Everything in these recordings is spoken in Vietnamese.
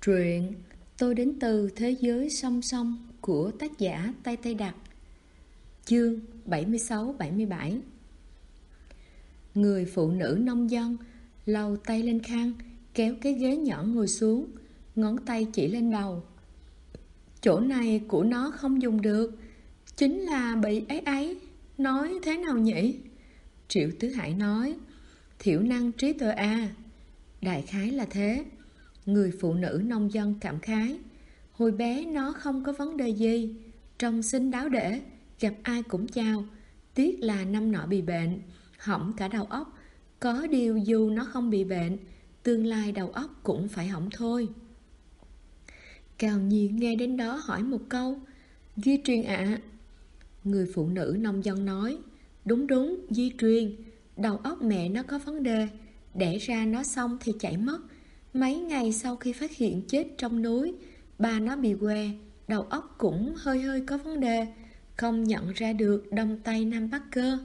Truyện Tôi đến từ thế giới song song của tác giả Tây Tây Đặc. Chương 76-77. Người phụ nữ nông dân lau tay lên khăn, kéo cái ghế nhỏ ngồi xuống, ngón tay chỉ lên đầu. Chỗ này của nó không dùng được, chính là bị ấy, nói thế nào nhỉ? Triệu Tứ Hải nói, thiểu năng trí tuệ à. Đại khái là thế. Người phụ nữ nông dân cảm khái, hồi bé nó không có vấn đề gì, trông xinh đáo để, gặp ai cũng chào. Tiếc là năm nọ bị bệnh, hỏng cả đầu óc. Có điều dù nó không bị bệnh, tương lai đầu óc cũng phải hỏng thôi. Cao Nhiên nghe đến đó hỏi một câu, di truyền ạ. Người phụ nữ nông dân nói, đúng, di truyền. Đầu óc mẹ nó có vấn đề, đẻ ra nó xong thì chạy mất. Mấy ngày sau khi phát hiện chết trong núi, ba nó bị què, đầu óc cũng hơi có vấn đề, không nhận ra được đông tây nam bắc cơ.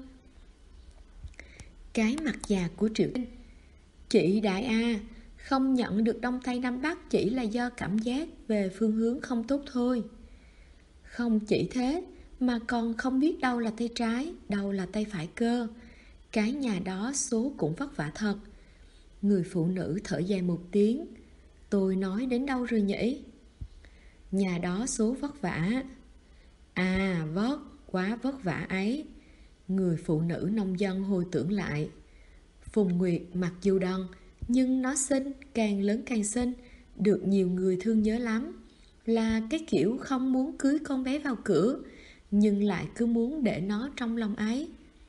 Cái mặt già của Triệu chị Đại A, không nhận được đông tây nam bắc chỉ là do cảm giác về phương hướng không tốt thôi. Không chỉ thế, mà còn không biết đâu là tay trái, đâu là tay phải cơ. Cái nhà đó số cũng vất vả thật. Người phụ nữ thở dài một tiếng, tôi nói đến đâu rồi nhỉ? Nhà đó số vất vả. À, quá vất vả ấy. Người phụ nữ nông dân hồi tưởng lại. Phùng Nguyệt mặc dù đần, nhưng nó xinh, càng lớn càng xinh, được nhiều người thương nhớ lắm. Là cái kiểu không muốn cưới con bé vào cửa, nhưng lại cứ muốn để nó trong lòng ấy.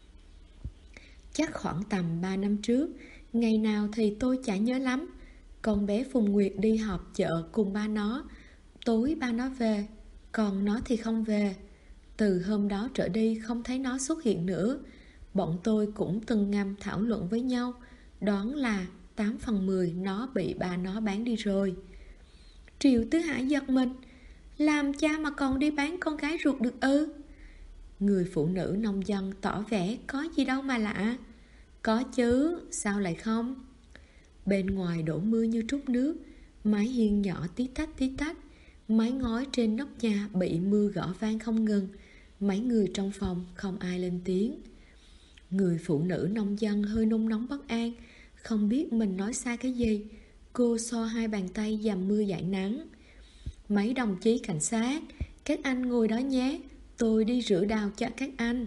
Chắc khoảng tầm 3 năm trước, ngày nào thì tôi chả nhớ lắm. Con bé Phùng Nguyệt đi họp chợ cùng ba nó, tối ba nó về, còn nó thì không về. Từ hôm đó trở đi không thấy nó xuất hiện nữa. Bọn tôi cũng từng ngầm thảo luận với nhau, đoán là 8 phần 10 nó bị ba nó bán đi rồi. Triệu Tứ Hải giật mình, làm cha mà còn đi bán con gái ruột được ư? Người phụ nữ nông dân tỏ vẻ có gì đâu mà lạ. Có chứ, sao lại không? Bên ngoài đổ mưa như trút nước, mái hiên nhỏ tí tách, mái ngói trên nóc nhà bị mưa gõ vang không ngừng. Mấy người trong phòng không ai lên tiếng. Người phụ nữ nông dân hơi nôn nóng bất an, không biết mình nói sai cái gì. Cô so hai bàn tay dầm mưa dãi nắng. Mấy đồng chí cảnh sát, các anh ngồi đó nhé, tôi đi rửa đào cho các anh.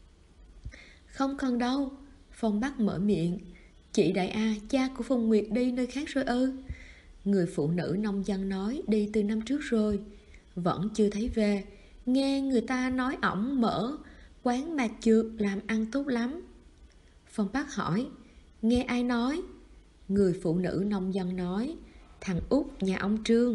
Không cần đâu. Phong Bắc mở miệng, chị Đại A, cha của Phùng Nguyệt đi nơi khác rồi ư? Người phụ nữ nông dân nói đi từ năm trước rồi, vẫn chưa thấy về. Nghe người ta nói ổng mở quán mạc trượt làm ăn tốt lắm. Phong Bắc hỏi, nghe ai nói? Người phụ nữ nông dân nói, thằng Út nhà ông Trương.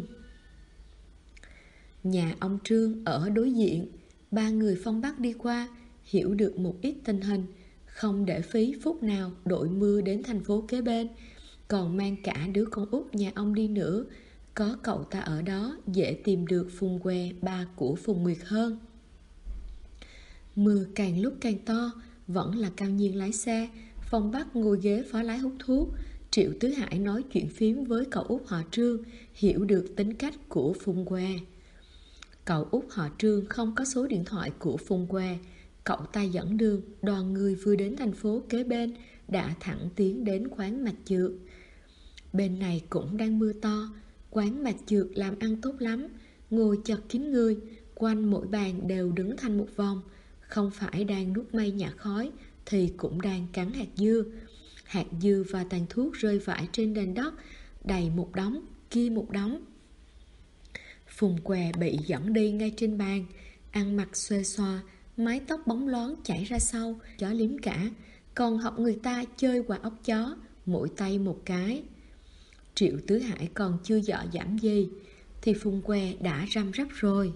Nhà ông Trương ở đối diện. Ba người Phong Bắc đi qua, hiểu được một ít tình hình, không để phí phút nào đội mưa đến thành phố kế bên, còn mang cả đứa con út nhà ông đi nữa. Có cậu ta ở đó dễ tìm được Phùng què, ba của Phùng Nguyệt hơn. Mưa càng lúc càng to, vẫn là Cao Nhiên lái xe. Phong Bắc ngồi ghế phó lái hút thuốc. Triệu Tứ Hải nói chuyện phím với cậu út họ Trương, hiểu được tính cách của Phùng què. Cậu út họ Trương không có số điện thoại của Phùng què. Cậu ta dẫn đường, đoàn người vừa đến thành phố kế bên đã thẳng tiến đến quán mạc trượt. Bên này cũng đang mưa to, quán mạc trượt làm ăn tốt lắm, ngồi chật kín người, quanh mỗi bàn đều đứng thành một vòng, không phải đang nuốt mây nhả khói thì cũng đang cắn hạt dưa. Hạt dưa và tàn thuốc rơi vãi trên nền đất, đầy một đống, kia một đống. Phùng què bị dẫn đi ngay trên bàn, ăn mặc xuê xoa, mái tóc bóng loáng chảy ra sau, chó liếm cả, còn học người ta chơi quạt ốc chó, mỗi tay một cái. Triệu Tứ Hải còn chưa dọ dẫm gì, thì Phùng què đã răm rắp rồi.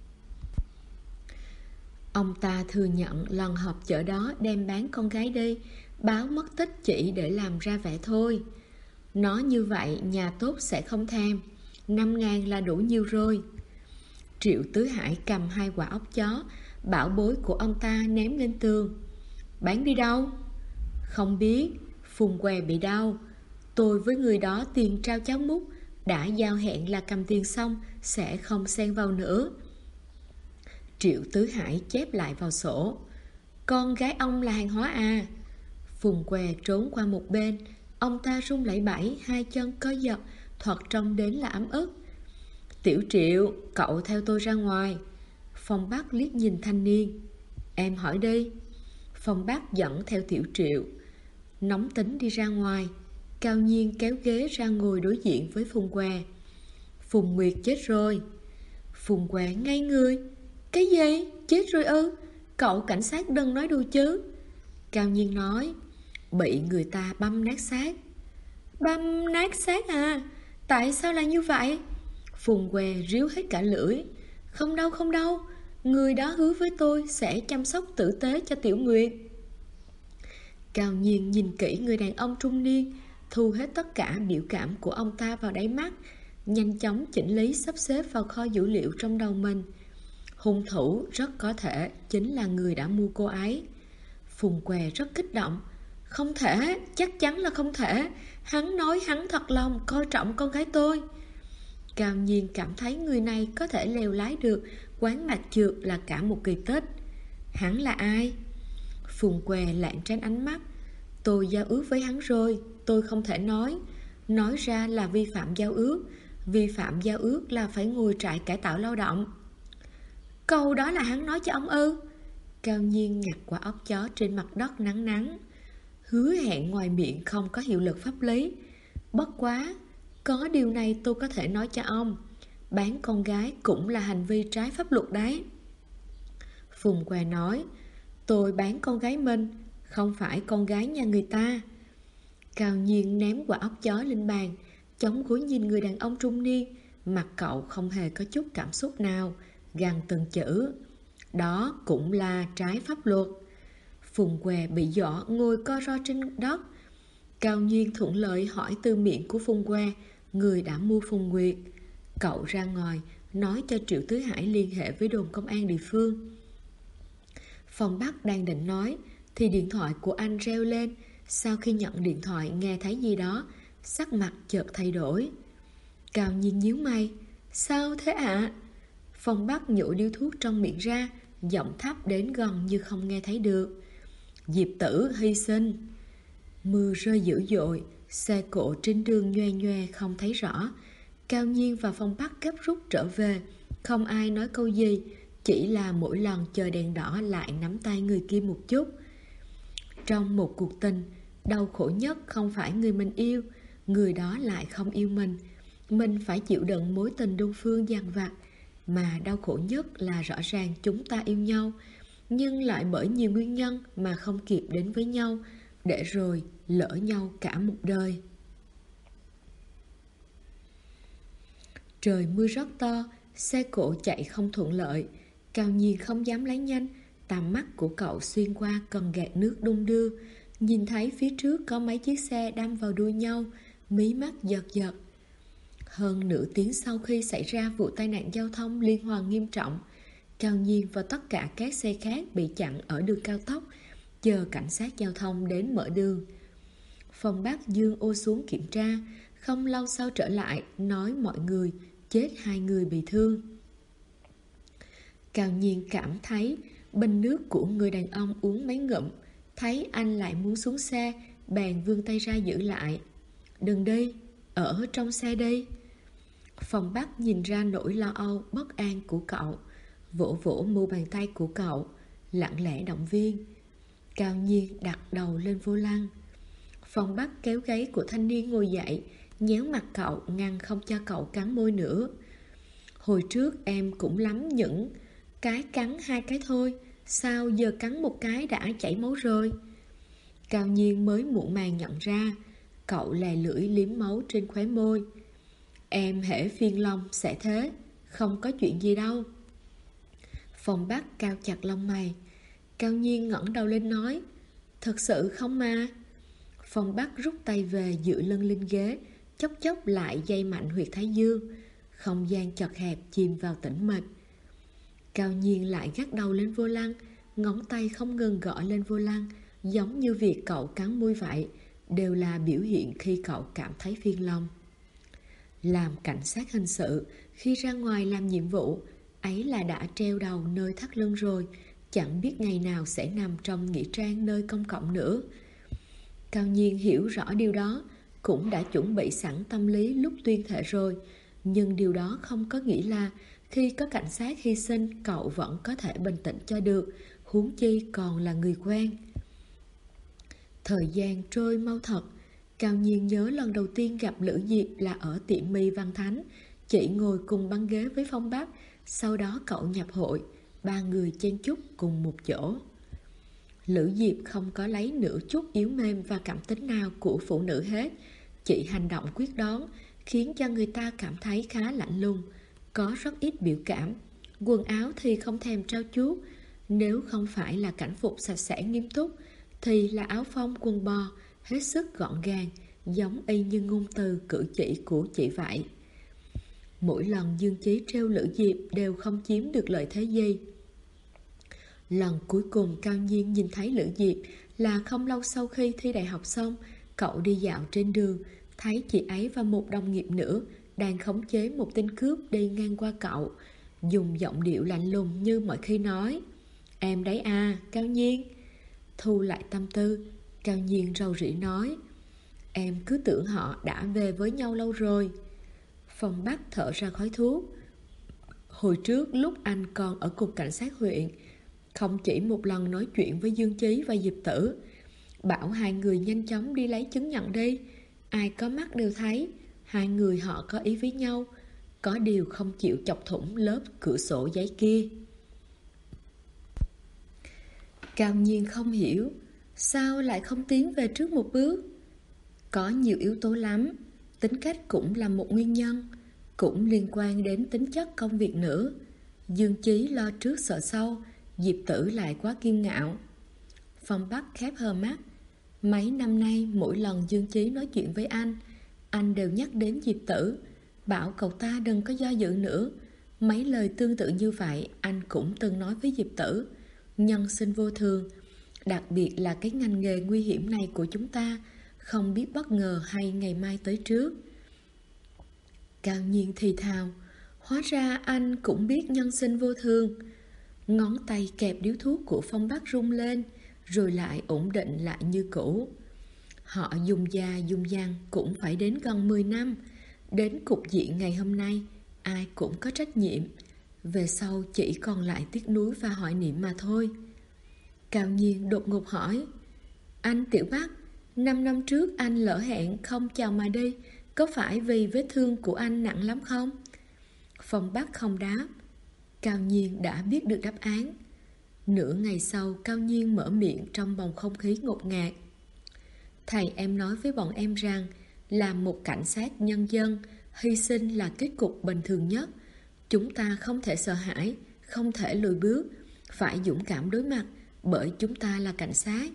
Ông ta thừa nhận lần họp chợ đó đem bán con gái đi, báo mất tích chỉ để làm ra vẻ thôi. Nói như vậy nhà tốt sẽ không thèm, 5.000 là đủ nhiều rồi. Triệu Tứ Hải cầm hai quả ốc chó, bảo bối của ông ta ném lên tường. Bán đi đâu? Không biết. Phùng què bị đau. Tôi với người đó tiền trao cháo múc, đã giao hẹn là cầm tiền xong sẽ không xen vào nữa. Triệu Tứ Hải chép lại vào sổ. Con gái ông là hàng hóa à? Phùng Què trốn qua một bên. Ông ta run lẩy bẩy, hai chân co giật, thoạt trông đến là ấm ức. Tiểu Triệu, cậu theo tôi ra ngoài. Phong Bắc liếc nhìn thanh niên. Em hỏi đi. Phong Bắc dẫn theo Tiểu Triệu. Nóng tính đi ra ngoài. Cao Nhiên kéo ghế ra ngồi đối diện với Phùng Què. Phùng Nguyệt chết rồi. Phùng Què ngây người. Cái gì? Chết rồi ư? Cậu cảnh sát đừng nói đùa chứ. Cao Nhiên nói. Bị người ta băm nát xác. Băm nát xác à? Tại sao lại như vậy? Phùng Què ríu hết cả lưỡi. Không đâu, không đâu. Người đó hứa với tôi sẽ chăm sóc tử tế cho Tiểu Nguyệt. Cao Nhiên nhìn kỹ người đàn ông trung niên, thu hết tất cả biểu cảm của ông ta vào đáy mắt, nhanh chóng chỉnh lý sắp xếp vào kho dữ liệu trong đầu mình. Hung thủ rất có thể chính là người đã mua cô ấy. Phùng Què rất kích động. Không thể, chắc chắn là không thể. Hắn nói hắn thật lòng coi trọng con gái tôi. Cao Nhiên cảm thấy người này có thể lèo lái được quán mặt trượt là cả một kỳ tích. Hắn là ai? Phùng Què lảng tránh ánh mắt. Tôi giao ước với hắn rồi, tôi không thể nói. Nói ra là vi phạm giao ước. Vi phạm giao ước là phải ngồi trại cải tạo lao động. Câu đó là hắn nói cho ông ư? Cao Nhiên nhặt quả óc chó trên mặt đất nắng nắng. Hứa hẹn ngoài miệng không có hiệu lực pháp lý. Bất quá, có điều này tôi có thể nói cho ông. Bán con gái cũng là hành vi trái pháp luật đấy. Phùng Què nói. Tôi bán con gái mình, không phải con gái nhà người ta. Cao Nhiên ném quả óc chó lên bàn, chống gối nhìn người đàn ông trung niên. Mặt cậu không hề có chút cảm xúc nào, gằn từng chữ. Đó cũng là trái pháp luật. Phùng Què bị dọa ngồi co ro trên đất. Cao Nhiên thuận lợi hỏi từ miệng của Phùng Què, người đã mua Phùng Nguyệt. Cậu ra ngoài nói cho Triệu Tứ Hải liên hệ với đồn công an địa phương. Phong Bắc đang định nói thì điện thoại của anh reo lên. Sau khi nhận điện thoại nghe thấy gì đó, sắc mặt chợt thay đổi. Cao Nhiên nhíu mày. Sao thế ạ? Phong Bắc nhổ điếu thuốc trong miệng ra, giọng thấp đến gần như không nghe thấy được. Diệp Tử hy sinh. Mưa rơi dữ dội, xe cộ trên đường nhoe nhoe không thấy rõ. Cao Nhiên và Phong Bắc gấp rút trở về, không ai nói câu gì, chỉ là mỗi lần chờ đèn đỏ lại nắm tay người kia một chút. Trong một cuộc tình, đau khổ nhất không phải người mình yêu, người đó lại không yêu mình. Mình phải chịu đựng mối tình đơn phương dằn vặt. Mà đau khổ nhất là rõ ràng chúng ta yêu nhau, nhưng lại bởi nhiều nguyên nhân mà không kịp đến với nhau, để rồi lỡ nhau cả một đời. Trời mưa rất to, xe cộ chạy không thuận lợi. Cao Nhiên không dám lái nhanh, tầm mắt của cậu xuyên qua cần gạt nước đung đưa, nhìn thấy phía trước có mấy chiếc xe đâm vào đuôi nhau, mí mắt giật giật. Hơn nửa tiếng sau khi xảy ra vụ tai nạn giao thông liên hoàn nghiêm trọng, Cao Nhiên và tất cả các xe khác bị chặn ở đường cao tốc, chờ cảnh sát giao thông đến mở đường. Phong Bắc dương ô xuống kiểm tra, không lâu sau trở lại nói mọi người, chết 2 người bị thương. Cao Nhiên cảm thấy bình nước của người đàn ông uống mấy ngụm, thấy anh lại muốn xuống xe, bèn vươn tay ra giữ lại. Đừng đi, ở trong xe đi. Phong Bắc nhìn ra nỗi lo âu bất an của cậu, vỗ vỗ mu bàn tay của cậu, lặng lẽ động viên. Cao Nhiên đặt đầu lên vô lăng. Phong Bắc kéo gáy của thanh niên ngồi dậy, nhéo mặt cậu ngăn không cho cậu cắn môi nữa. Hồi trước em cũng lắm những cái cắn 2 cái thôi, sao giờ cắn một cái đã chảy máu rồi? Cao Nhiên mới muộn màng nhận ra, cậu lè lưỡi liếm máu trên khóe môi. Em hễ phiên long sẽ thế, không có chuyện gì đâu. Phong Bắc cao chặt lông mày. Cao Nhiên ngẩng đầu lên nói, thật sự không mà. Phong Bắc rút tay về dựa lưng lên ghế, chốc chốc lại dây mạnh huyệt thái dương. Không gian chật hẹp chìm vào tĩnh mịch. Cao Nhiên lại gác đầu lên vô lăng, ngón tay không ngừng gõ lên vô lăng, giống như việc cậu cắn môi vậy, đều là biểu hiện khi cậu cảm thấy phiền lòng. Làm cảnh sát hình sự, khi ra ngoài làm nhiệm vụ, ấy là đã treo đầu nơi thắt lưng rồi, chẳng biết ngày nào sẽ nằm trong nghĩa trang nơi công cộng nữa. Cao Nhiên hiểu rõ điều đó, cũng đã chuẩn bị sẵn tâm lý lúc tuyên thệ rồi. Nhưng điều đó không có nghĩa là khi có cảnh sát hy sinh, cậu vẫn có thể bình tĩnh cho được, huống chi còn là người quen. Thời gian trôi mau thật. Cao Nhiên nhớ lần đầu tiên gặp Lữ Diệp là ở tiệm mì Văn Thánh. Chị ngồi cùng băng ghế với Phong Bắc. Sau đó cậu nhập hội, ba người chen chúc cùng một chỗ. Lữ Diệp không có lấy nửa chút yếu mềm và cảm tính nào của phụ nữ hết. Chị hành động quyết đoán, khiến cho người ta cảm thấy khá lạnh lùng, có rất ít biểu cảm. Quần áo thì không thèm trau chuốt. Nếu không phải là cảnh phục sạch sẽ nghiêm túc, thì là áo phông quần bò, hết sức gọn gàng, giống y như ngôn từ cử chỉ của chị vậy. Mỗi lần Dương Chí trêu Lữ Diệp đều không chiếm được lợi thế gì. Lần cuối cùng Cao Nhiên nhìn thấy Lữ Diệp là không lâu sau khi thi đại học xong. Cậu đi dạo trên đường, thấy chị ấy và một đồng nghiệp nữa đang khống chế một tên cướp đi ngang qua cậu, dùng giọng điệu lạnh lùng như mọi khi nói: "Em đấy à, Cao Nhiên." Thu lại tâm tư, Cao Nhiên rầu rĩ nói: "Em cứ tưởng họ đã về với nhau lâu rồi." Phong Bắc thở ra khói thuốc. Hồi trước lúc anh còn ở cục cảnh sát huyện, không chỉ một lần nói chuyện với Dương Chí và Diệp Tử, bảo hai người nhanh chóng đi lấy chứng nhận đi. Ai có mắt đều thấy hai người họ có ý với nhau, có điều không chịu chọc thủng lớp cửa sổ giấy kia. Cao Nhiên không hiểu, sao lại không tiến về trước một bước? Có nhiều yếu tố lắm, tính cách cũng là một nguyên nhân, cũng liên quan đến tính chất công việc nữa. Dương Chí lo trước sợ sau, Diệp Tử lại quá kiêu ngạo. Phong Bắc khép hờ mắt. Mấy năm nay mỗi lần Dương Chí nói chuyện với anh đều nhắc đến Diệp Tử, bảo cậu ta đừng có do dự nữa. Mấy lời tương tự như vậy anh cũng từng nói với Diệp Tử. Nhân sinh vô thường, đặc biệt là cái ngành nghề nguy hiểm này của chúng ta, không biết bất ngờ hay ngày mai tới trước. Cao Nhiên thì thào, hóa ra anh cũng biết nhân sinh vô thường. Ngón tay kẹp điếu thuốc của Phong Bắc rung lên, rồi lại ổn định lại như cũ. Họ dùng già dùng dằng cũng phải đến gần 10 năm. Đến cục diện ngày hôm nay, ai cũng có trách nhiệm. Về sau chỉ còn lại tiếc nuối và hoài niệm mà thôi. Cao Nhiên đột ngột hỏi: "Anh Tiểu Bắc, 5 năm trước anh lỡ hẹn không chào mà đi, có phải vì vết thương của anh nặng lắm không?" Phong Bắc không đáp. Cao Nhiên đã biết được đáp án. Nửa ngày sau, Cao Nhiên mở miệng trong bầu không khí ngột ngạt: "Thầy em nói với bọn em rằng, làm một cảnh sát nhân dân, hy sinh là kết cục bình thường nhất. Chúng ta không thể sợ hãi, không thể lùi bước, phải dũng cảm đối mặt, bởi chúng ta là cảnh sát."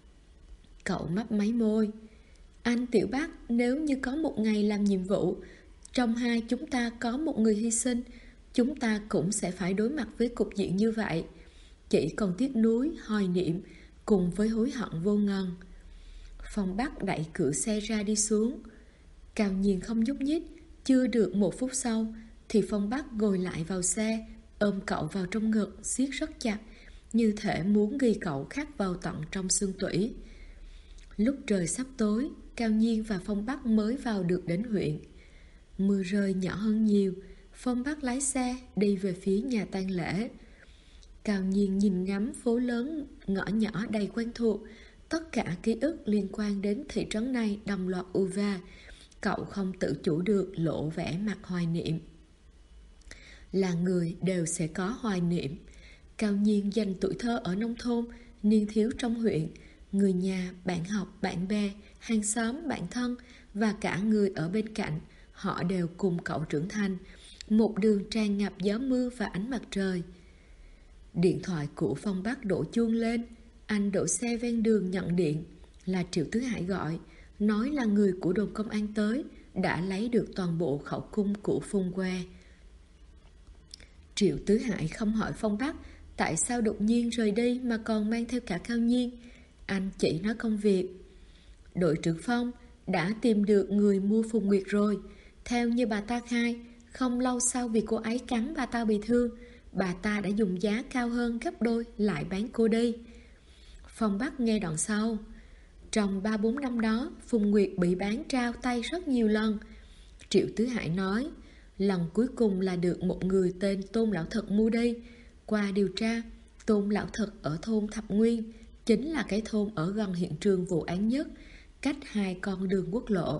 Cậu mấp máy môi. "Anh Tiểu Bắc, nếu như có một ngày làm nhiệm vụ, trong hai chúng ta có một người hy sinh, chúng ta cũng sẽ phải đối mặt với cục diện như vậy. Chỉ còn tiếc nuối, hoài niệm, cùng với hối hận vô ngần." Phong Bắc đẩy cửa xe ra đi xuống. Cao Nhiên không nhúc nhích. Chưa được một phút sau thì Phong Bắc ngồi lại vào xe, ôm cậu vào trong ngực, siết rất chặt, như thể muốn ghi cậu khắc vào tận trong xương tủy. Lúc trời sắp tối, Cao Nhiên và Phong Bắc mới vào được đến huyện. Mưa rơi nhỏ hơn nhiều. Phong Bắc lái xe đi về phía nhà tang lễ. Cao Nhiên nhìn ngắm phố lớn ngõ nhỏ đầy quen thuộc. Tất cả ký ức liên quan đến thị trấn này đồng loạt ùa về. Cậu không tự chủ được lộ vẻ mặt hoài niệm. Là người đều sẽ có hoài niệm. Cao Nhiên dành tuổi thơ ở nông thôn, niên thiếu trong huyện. Người nhà, bạn học, bạn bè, hàng xóm, bạn thân và cả người ở bên cạnh, họ đều cùng cậu trưởng thành. Một đường tràn ngập gió mưa và ánh mặt trời. Điện thoại của Phong Bắc đổ chuông lên. Anh đổ xe ven đường nhận điện. Là Triệu Tứ Hải gọi, nói là người của đồn công an tới, đã lấy được toàn bộ khẩu cung của Phùng Que. Triệu Tứ Hải không hỏi Phong Bắc tại sao đột nhiên rời đi mà còn mang theo cả Cao Nhiên. Anh chỉ nói công việc. "Đội trưởng Phong đã tìm được người mua Phùng Nguyệt rồi. Theo như bà ta khai, không lâu sau vì cô ấy cắn bà ta bị thương, bà ta đã dùng giá cao hơn gấp đôi lại bán cô đi. Phong Bắc nghe đoạn sau. Trong 3-4 năm đó, Phùng Nguyệt bị bán trao tay rất nhiều lần. Triệu Tứ Hải nói, lần cuối cùng là được một người tên Tôn Lão Thật mua đi. Qua điều tra, Tôn Lão Thật ở thôn Thập Nguyên, chính là cái thôn ở gần hiện trường vụ án nhất, cách 2 con đường quốc lộ.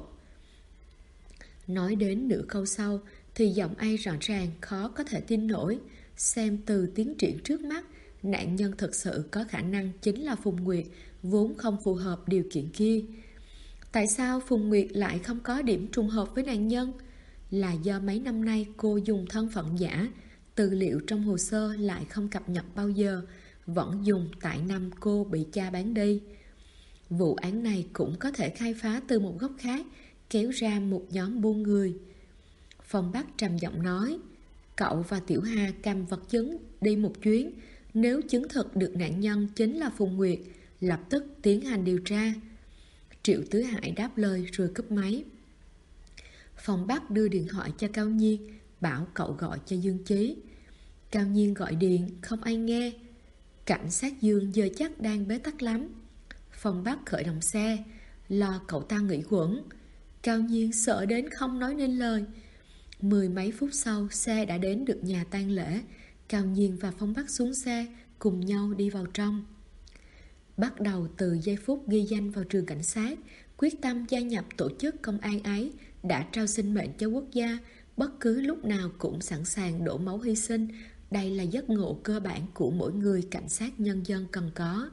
Nói đến nửa câu sau thì giọng ai rõ ràng khó có thể tin nổi. Xem từ tiến triển trước mắt, nạn nhân thực sự có khả năng chính là Phùng Nguyệt, vốn không phù hợp điều kiện kia. Tại sao Phùng Nguyệt lại không có điểm trùng hợp với nạn nhân? Là do mấy năm nay cô dùng thân phận giả, tư liệu trong hồ sơ lại không cập nhật bao giờ, vẫn dùng tại năm cô bị cha bán đi. Vụ án này cũng có thể khai phá từ một góc khác, kéo ra một nhóm buôn người. Phong Bắc trầm giọng nói, cậu và Tiểu Hà cầm vật chứng đi một chuyến, nếu chứng thực được nạn nhân chính là Phùng Nguyệt, lập tức tiến hành điều tra. Triệu Tứ Hải đáp lời rồi cúp máy. Phong Bắc đưa điện thoại cho Cao Nhiên, bảo cậu gọi cho Dương Chí. Cao Nhiên gọi điện, không ai nghe. Cảnh sát Dương giờ chắc đang bế tắc lắm. Phong Bắc khởi động xe, lo cậu ta nghỉ quẩn. Cao Nhiên sợ đến không nói nên lời. 10 mấy phút sau, xe đã đến được nhà tang lễ. Cao Nhiên và Phong Bắc xuống xe, cùng nhau đi vào trong. Bắt đầu từ giây phút ghi danh vào trường cảnh sát, quyết tâm gia nhập tổ chức công an ấy, đã trao sinh mệnh cho quốc gia, bất cứ lúc nào cũng sẵn sàng đổ máu hy sinh. Đây là giấc ngộ cơ bản của mỗi người cảnh sát nhân dân cần có.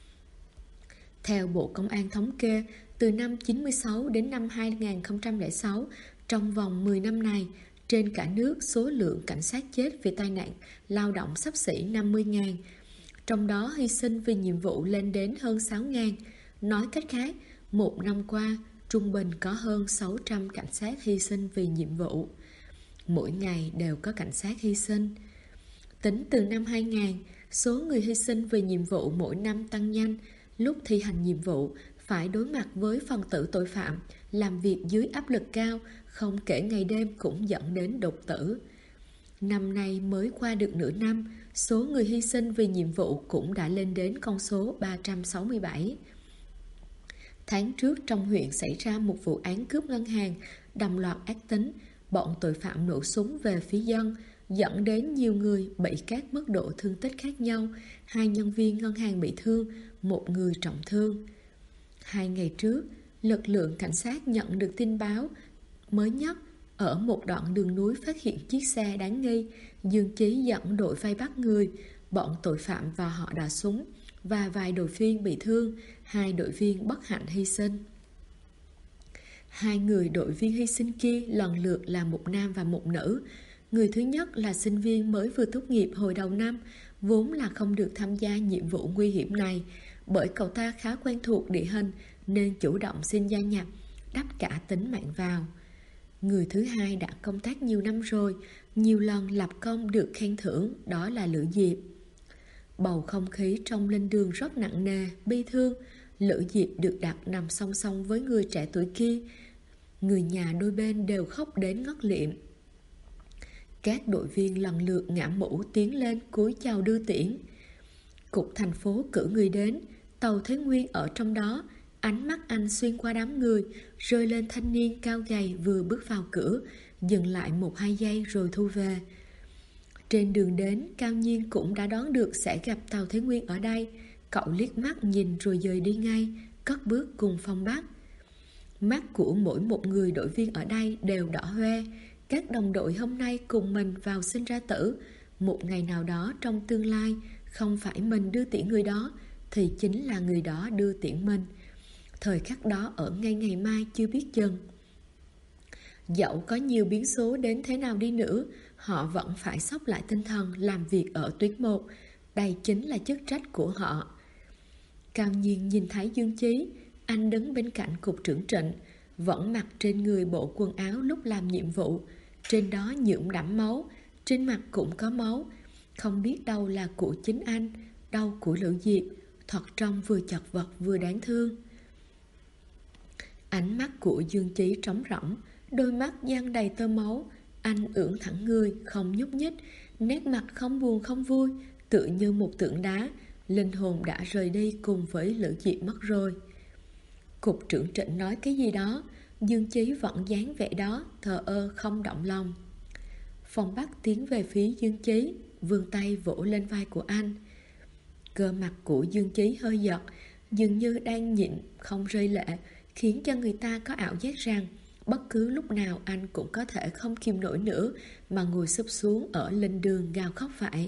Theo Bộ Công an thống kê, từ năm 96 đến năm 2006, trong vòng 10 năm này, trên cả nước số lượng cảnh sát chết vì tai nạn lao động xấp xỉ 50.000. Trong đó hy sinh vì nhiệm vụ lên đến hơn 6.000. Nói cách khác, một năm qua, trung bình có hơn 600 cảnh sát hy sinh vì nhiệm vụ. Mỗi ngày đều có cảnh sát hy sinh. Tính từ năm 2000, số người hy sinh vì nhiệm vụ mỗi năm tăng nhanh. Lúc thi hành nhiệm vụ, phải đối mặt với phần tử tội phạm, làm việc dưới áp lực cao, không kể ngày đêm cũng dẫn đến đột tử. Năm nay mới qua được nửa năm, số người hy sinh vì nhiệm vụ cũng đã lên đến con số 367. Tháng trước trong huyện xảy ra một vụ án cướp ngân hàng, đồng loạt ác tính, bọn tội phạm nổ súng về phía dân, dẫn đến nhiều người bị các mức độ thương tích khác nhau. 2 nhân viên ngân hàng bị thương, 1 người trọng thương. 2 ngày trước, lực lượng cảnh sát nhận được tin báo mới nhất, ở một đoạn đường núi phát hiện chiếc xe đáng nghi. Dương Chí dẫn đội vây bắt người, bọn tội phạm và họ đà súng, và vài đội viên bị thương, 2 đội viên bất hạnh hy sinh. 2 người đội viên hy sinh kia lần lượt là một nam và một nữ. Người thứ nhất là sinh viên mới vừa tốt nghiệp hồi đầu năm, vốn là không được tham gia nhiệm vụ nguy hiểm này, bởi cậu ta khá quen thuộc địa hình nên chủ động xin gia nhập, đắp cả tính mạng vào. Người thứ hai đã công tác nhiều năm rồi, nhiều lần lập công được khen thưởng, đó là Lữ Diệp. Bầu không khí trong linh đường rất nặng nề, bi thương. Lữ Diệp được đặt nằm song song với người trẻ tuổi kia. Người nhà đôi bên đều khóc đến ngất liệm. Các đội viên lần lượt ngã mũ tiến lên cúi chào đưa tiễn. Cục thành phố cử người đến, Tàu Thế Nguyên ở trong đó. Ánh mắt anh xuyên qua đám người, rơi lên thanh niên cao gầy vừa bước vào cửa, dừng lại 1-2 giây rồi thu về. Trên đường đến, Cao Nhiên cũng đã đoán được sẽ gặp Tàu Thế Nguyên ở đây. Cậu liếc mắt nhìn rồi dời đi ngay, cất bước cùng Phong Bắc. Mắt của mỗi một người đội viên ở đây đều đỏ hoe. Các đồng đội hôm nay cùng mình vào sinh ra tử. Một ngày nào đó trong tương lai, không phải mình đưa tiễn người đó, thì chính là người đó đưa tiễn mình. Thời khắc đó ở ngay ngày mai chưa biết chừng. Dẫu có nhiều biến số đến thế nào đi nữa, họ vẫn phải xốc lại tinh thần làm việc ở tuyến 1. Đây chính là chức trách của họ. Cao Nhiên nhìn thấy Dương Chí, anh đứng bên cạnh cục trưởng Trịnh, vẫn mặc trên người bộ quần áo lúc làm nhiệm vụ. Trên đó nhuộm đẫm máu, trên mặt cũng có máu. Không biết đâu là của chính anh, đâu của Lữ Diệp, thật trông vừa chật vật vừa đáng thương. Ánh mắt của Dương Chí trống rỗng, đôi mắt giăng đầy tơ máu. Anh ưỡn thẳng người, không nhúc nhích, nét mặt không buồn không vui, tựa như một tượng đá. Linh hồn đã rời đi cùng với Lữ Diệp mất rồi. Cục trưởng Trịnh nói cái gì đó, Dương Chí vẫn dáng vẻ đó, thờ ơ không động lòng. Phong Bắc tiến về phía Dương Chí, vươn tay vỗ lên vai của anh. Cơ mặt của Dương Chí hơi giật, dường như đang nhịn không rơi lệ, khiến cho người ta có ảo giác rằng bất cứ lúc nào anh cũng có thể không kìm nổi nữa mà ngồi sụp xuống ở lề đường gào khóc vậy.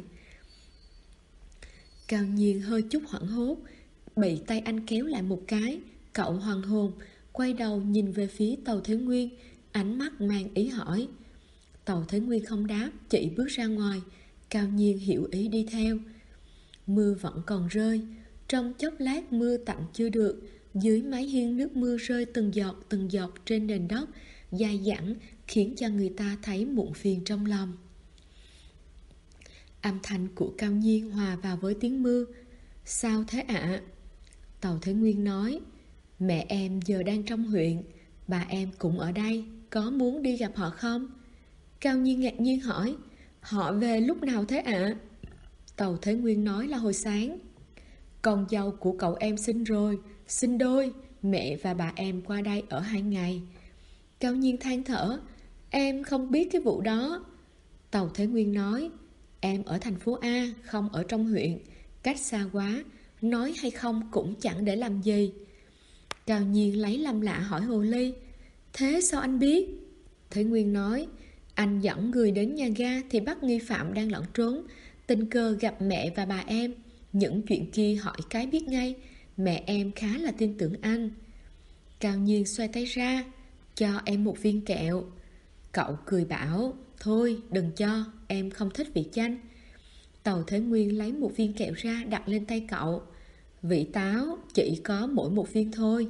Cao Nhiên hơi chút hoảng hốt, bị tay anh kéo lại một cái. Cậu hoàn hồn, quay đầu nhìn về phía Tàu Thế Nguyên, ánh mắt mang ý hỏi. Tàu Thế Nguyên không đáp, chỉ bước ra ngoài. Cao Nhiên hiểu ý đi theo. Mưa vẫn còn rơi. Trong chốc lát mưa tạnh chưa được, dưới mái hiên nước mưa rơi từng giọt trên nền đất dài dẳng, khiến cho người ta thấy muộn phiền trong lòng. Âm thanh của Cao Nhiên hòa vào với tiếng mưa. Sao thế ạ? Tàu Thế Nguyên nói. Mẹ em giờ đang trong huyện, bà em cũng ở đây, có muốn đi gặp họ không? Cao Nhiên ngạc nhiên hỏi. Họ về lúc nào thế ạ? Tàu Thế Nguyên nói là hồi sáng. Con dâu của cậu em sinh rồi, sinh đôi, mẹ và bà em qua đây ở 2 ngày. Cao Nhiên than thở. Em không biết cái vụ đó. Tàu Thế Nguyên nói. Em ở thành phố A, không ở trong huyện, cách xa quá, nói hay không cũng chẳng để làm gì. Cao Nhiên lấy làm lạ hỏi hồ ly. Thế sao anh biết? Thế Nguyên nói. Anh dẫn người đến nhà ga thì bắt nghi phạm đang lẩn trốn, tình cờ gặp mẹ và bà em. Những chuyện kia hỏi cái biết ngay. Mẹ em khá là tin tưởng anh. Cao Nhiên xoay tay ra. Cho em một viên kẹo. Cậu cười bảo. Thôi đừng cho, em không thích vị chanh. Tàu Thế Nguyên lấy một viên kẹo ra đặt lên tay cậu. Vị táo chỉ có mỗi một viên thôi.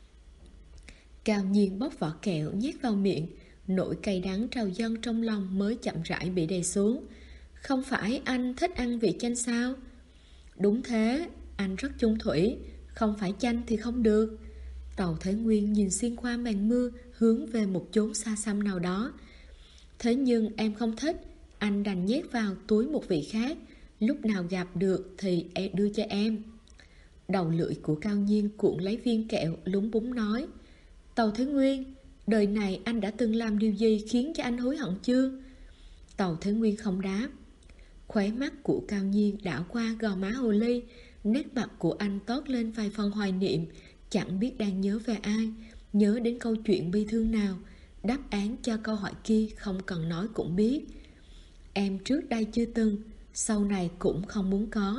Cao Nhiên bóc vỏ kẹo nhét vào miệng. Nỗi cay đắng trào dâng trong lòng mới chậm rãi bị đè xuống. Không phải anh thích ăn vị chanh sao? Đúng thế, anh rất chung thủy, không phải chanh thì không được. Tàu Thế Nguyên nhìn xuyên qua màn mưa, hướng về một chốn xa xăm nào đó. Thế nhưng em không thích, anh đành nhét vào túi một vị khác. Lúc nào gặp được thì em đưa cho em. Đầu lưỡi của Cao Nhiên cuộn lấy viên kẹo, lúng búng nói. Tàu Thế Nguyên, đời này anh đã từng làm điều gì khiến cho anh hối hận chưa? Tàu Thế Nguyên không đáp. Khóe mắt của Cao Nhiên đảo qua gò má hồ ly. Nét mặt của anh toát lên vài phần hoài niệm. Chẳng biết đang nhớ về ai, nhớ đến câu chuyện bi thương nào. Đáp án cho câu hỏi kia không cần nói cũng biết. Em trước đây chưa từng, sau này cũng không muốn có.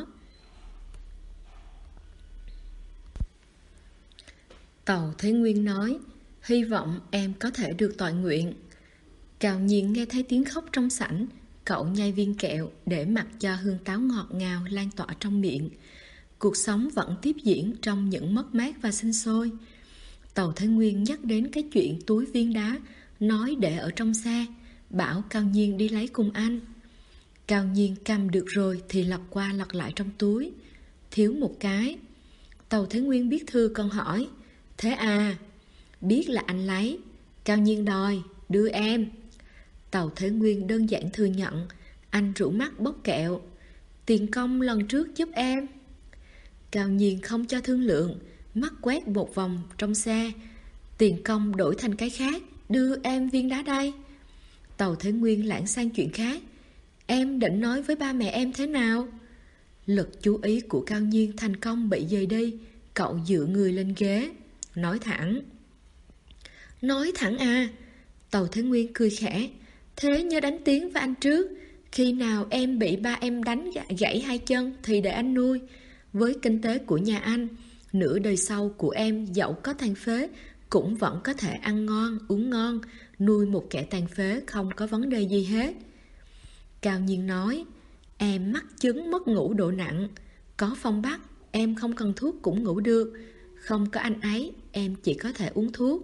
Tàu Thế Nguyên nói. Hy vọng em có thể được toại nguyện. Cao Nhiên nghe thấy tiếng khóc trong sảnh. Cậu nhai viên kẹo để mặc cho hương táo ngọt ngào lan tỏa trong miệng. Cuộc sống vẫn tiếp diễn trong những mất mát và sinh sôi. Tàu Thế Nguyên nhắc đến cái chuyện túi viên đá, nói để ở trong xe, bảo Cao Nhiên đi lấy cùng anh. Cao Nhiên cầm được rồi thì lật qua lật lại trong túi. Thiếu một cái. Tàu Thế Nguyên biết thư còn hỏi. Thế à? Biết là anh lấy. Cao Nhiên đòi, đưa em. Tàu Thế Nguyên đơn giản thừa nhận. Anh rủ mắt bốc kẹo. Tiền công lần trước giúp em. Cao Nhiên không cho thương lượng, mắt quét một vòng trong xe. Tiền công đổi thành cái khác, đưa em viên đá đây. Tàu Thế Nguyên lãng sang chuyện khác. Em định nói với ba mẹ em thế nào? Lực chú ý của Cao Nhiên thành công bị dời đi. Cậu dựa người lên ghế, nói thẳng. Nói thẳng à? Tàu Thế Nguyên cười khẽ. Thế nhớ đánh tiếng với anh trước. Khi nào em bị ba em đánh gãy 2 chân thì để anh nuôi. Với kinh tế của nhà anh, nửa đời sau của em dẫu có tàn phế cũng vẫn có thể ăn ngon, uống ngon. Nuôi một kẻ tàn phế không có vấn đề gì hết. Cao Nhiên nói. Em mắc chứng mất ngủ độ nặng. Có Phong Bắc, em không cần thuốc cũng ngủ được. Không có anh ấy, em chỉ có thể uống thuốc.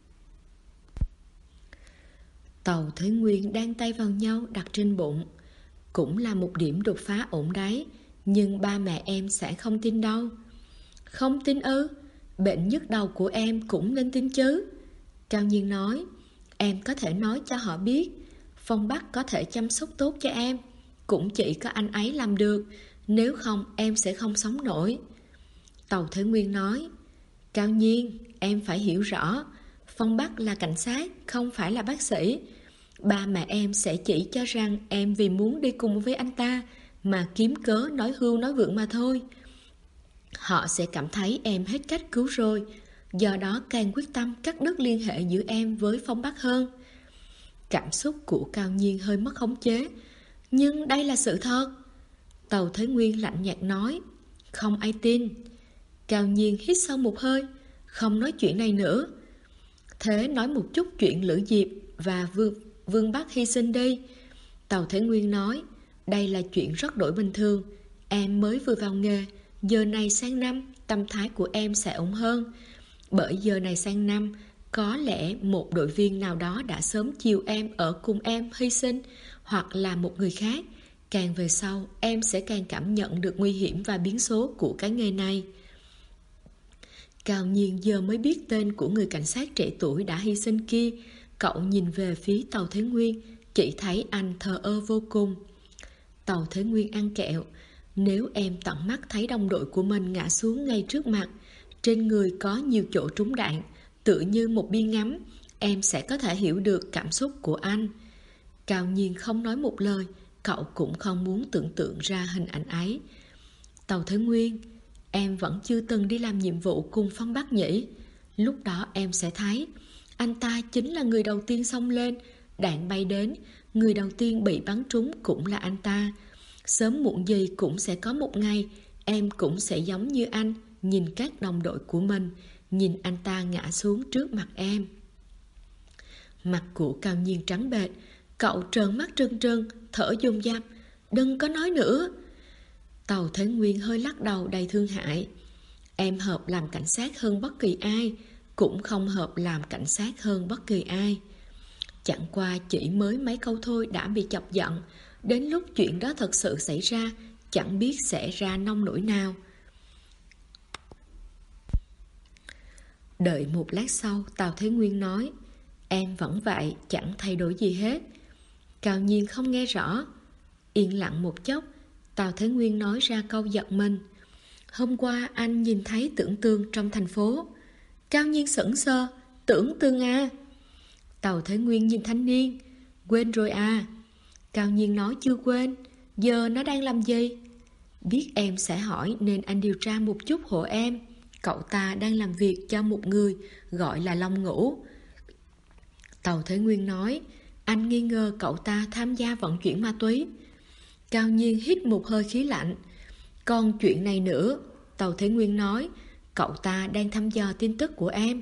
Tàu Thế Nguyên đan tay vào nhau đặt trên bụng. Cũng là một điểm đột phá ổn đấy. Nhưng ba mẹ em sẽ không tin đâu. Không tin ư? Bệnh nhức đầu của em cũng nên tin chứ. Cao Nhiên nói. Em có thể nói cho họ biết Phong Bắc có thể chăm sóc tốt cho em. Cũng chỉ có anh ấy làm được, nếu không em sẽ không sống nổi. Tàu Thế Nguyên nói, Cao Nhiên, em phải hiểu rõ, Phong Bắc là cảnh sát, không phải là bác sĩ. Ba mẹ em sẽ chỉ cho rằng em vì muốn đi cùng với anh ta mà kiếm cớ nói hưu nói vượng mà thôi. Họ sẽ cảm thấy em hết cách cứu rồi, do đó càng quyết tâm cắt đứt liên hệ giữa em với Phong Bắc hơn. Cảm xúc của Cao Nhiên hơi mất khống chế. Nhưng đây là sự thật. Tàu Thế Nguyên lạnh nhạt nói, không ai tin. Cao Nhiên hít sâu một hơi, không nói chuyện này nữa. Thế nói một chút chuyện Lữ Diệp và Vương Bắc hy sinh đi. Tàu Thế Nguyên nói, đây là chuyện rất đổi bình thường. Em mới vừa vào nghề, giờ này sang năm tâm thái của em sẽ ổn hơn. Bởi giờ này sang năm, có lẽ một đội viên nào đó đã sớm chiều em ở cùng em hy sinh, hoặc là một người khác. Càng về sau, em sẽ càng cảm nhận được nguy hiểm và biến số của cái nghề này. Cao Nhiên giờ mới biết tên của người cảnh sát trẻ tuổi đã hy sinh kia. Cậu nhìn về phía Tàu Thế Nguyên, chỉ thấy anh thờ ơ vô cùng. Tàu Thế Nguyên ăn kẹo. Nếu em tận mắt thấy đồng đội của mình ngã xuống ngay trước mặt, trên người có nhiều chỗ trúng đạn, tựa như một biên ngắm, em sẽ có thể hiểu được cảm xúc của anh. Cao Nhiên không nói một lời, cậu cũng không muốn tưởng tượng ra hình ảnh ấy. Tàu Thế Nguyên, em vẫn chưa từng đi làm nhiệm vụ cùng Phong Bắc nhỉ? Lúc đó em sẽ thấy anh ta chính là người đầu tiên xông lên. Đạn bay đến, người đầu tiên bị bắn trúng cũng là anh ta. Sớm muộn gì cũng sẽ có một ngày em cũng sẽ giống như anh, nhìn các đồng đội của mình, nhìn anh ta ngã xuống trước mặt em. Mặt của Cao Nhiên trắng bệch, cậu trợn mắt trừng trừng, thở dồn dập. Đừng có nói nữa. Tàu Thế Nguyên hơi lắc đầu đầy thương hại. Em hợp làm cảnh sát hơn bất kỳ ai, cũng không hợp làm cảnh sát hơn bất kỳ ai. Chẳng qua chỉ mới mấy câu thôi đã bị chọc giận. Đến lúc chuyện đó thật sự xảy ra, chẳng biết sẽ ra nông nỗi nào. Đợi một lát sau, Tàu Thế Nguyên nói, em vẫn vậy, chẳng thay đổi gì hết. Cao Nhiên không nghe rõ. Yên lặng một chốc, Tàu Thế Nguyên nói ra câu giật mình. Hôm qua anh nhìn thấy Tưởng Tương trong thành phố. Cao Nhiên sững sờ. Tưởng Tương à? Tàu Thế Nguyên nhìn thanh niên. Quên rồi à? Cao Nhiên nói chưa quên. Giờ nó đang làm gì? Biết em sẽ hỏi nên anh điều tra một chút hộ em. Cậu ta đang làm việc cho một người gọi là Long Ngũ. Tàu Thế Nguyên nói, anh nghi ngờ cậu ta tham gia vận chuyển ma túy. Cao Nhiên hít một hơi khí lạnh. Còn chuyện này nữa, Tàu Thế Nguyên nói, cậu ta đang thăm dò tin tức của em.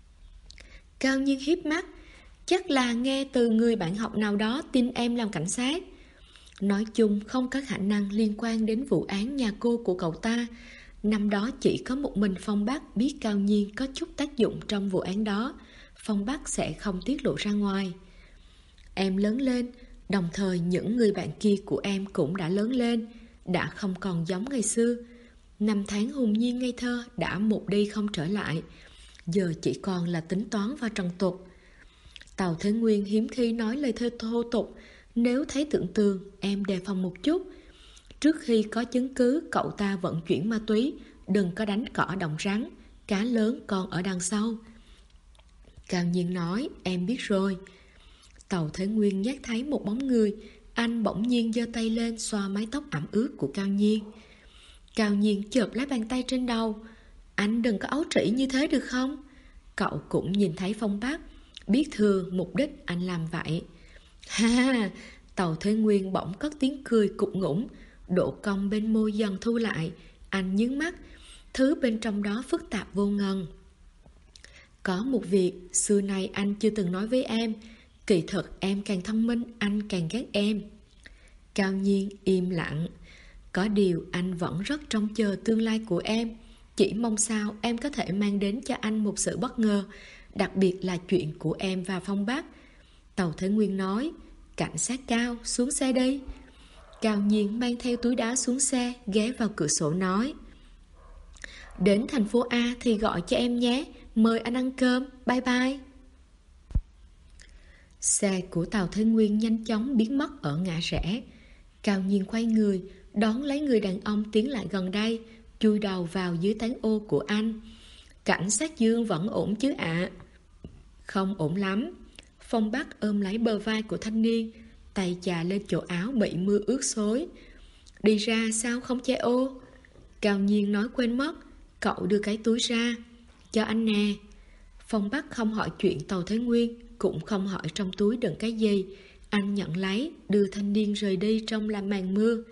Cao Nhiên híp mắt. Chắc là nghe từ người bạn học nào đó tin em làm cảnh sát. Nói chung không có khả năng liên quan đến vụ án nhà cô của cậu ta. Năm đó chỉ có một mình Phong Bắc biết Cao Nhiên có chút tác dụng trong vụ án đó. Phong Bắc sẽ không tiết lộ ra ngoài. Em lớn lên, đồng thời những người bạn kia của em cũng đã lớn lên, đã không còn giống ngày xưa. Năm tháng hồn nhiên ngây thơ đã một đi không trở lại, giờ chỉ còn là tính toán và trần tục. Tàu Thế Nguyên hiếm khi nói lời thô tục. Nếu thấy Tưởng Tương, em đề phòng một chút. Trước khi có chứng cứ cậu ta vận chuyển ma túy, đừng có đánh cỏ động rắn, cá lớn còn ở đằng sau. Cao Nhiên nói, em biết rồi. Tàu Thế Nguyên nhát thấy một bóng người, anh bỗng nhiên giơ tay lên xoa mái tóc ẩm ướt của Cao Nhiên. Cao Nhiên chộp lấy bàn tay trên đầu. Anh đừng có ấu trĩ như thế được không? Cậu cũng nhìn thấy Phong Bắc, biết thừa mục đích anh làm vậy. Ha ha. Tàu Thế Nguyên bỗng cất tiếng cười cục ngủng. Độ cong bên môi dần thu lại. Anh nhướng mắt. Thứ bên trong đó phức tạp vô ngần. Có một việc xưa nay anh chưa từng nói với em. Kỳ thực em càng thông minh, anh càng ghét em. Cao Nhiên im lặng. Có điều anh vẫn rất trông chờ tương lai của em. Chỉ mong sao em có thể mang đến cho anh một sự bất ngờ, đặc biệt là chuyện của em và Phong Bắc. Tàu Thế Nguyên nói, cảnh sát Cao, xuống xe đi. Cao Nhiên mang theo túi đá xuống xe, ghé vào cửa sổ nói, đến thành phố A thì gọi cho em nhé, mời anh ăn cơm, bye bye. Xe của Tào Thế Nguyên nhanh chóng biến mất ở ngã rẽ. Cao Nhiên quay người, đón lấy người đàn ông tiến lại gần đây, chui đầu vào dưới tán ô của anh. Cảnh sát Dương vẫn ổn chứ ạ? Không ổn lắm. Phong Bắc ôm lấy bờ vai của thanh niên, tay chà lên chỗ áo bị mưa ướt xối. Đi ra sao không che ô? Cao Nhiên nói quên mất. Cậu đưa cái túi ra. Cho anh nè. Phong Bắc không hỏi chuyện Tào Thế Nguyên, cũng không hỏi trong túi đựng cái gì. Anh nhận lấy, đưa thanh niên rời đi trong là màn mưa.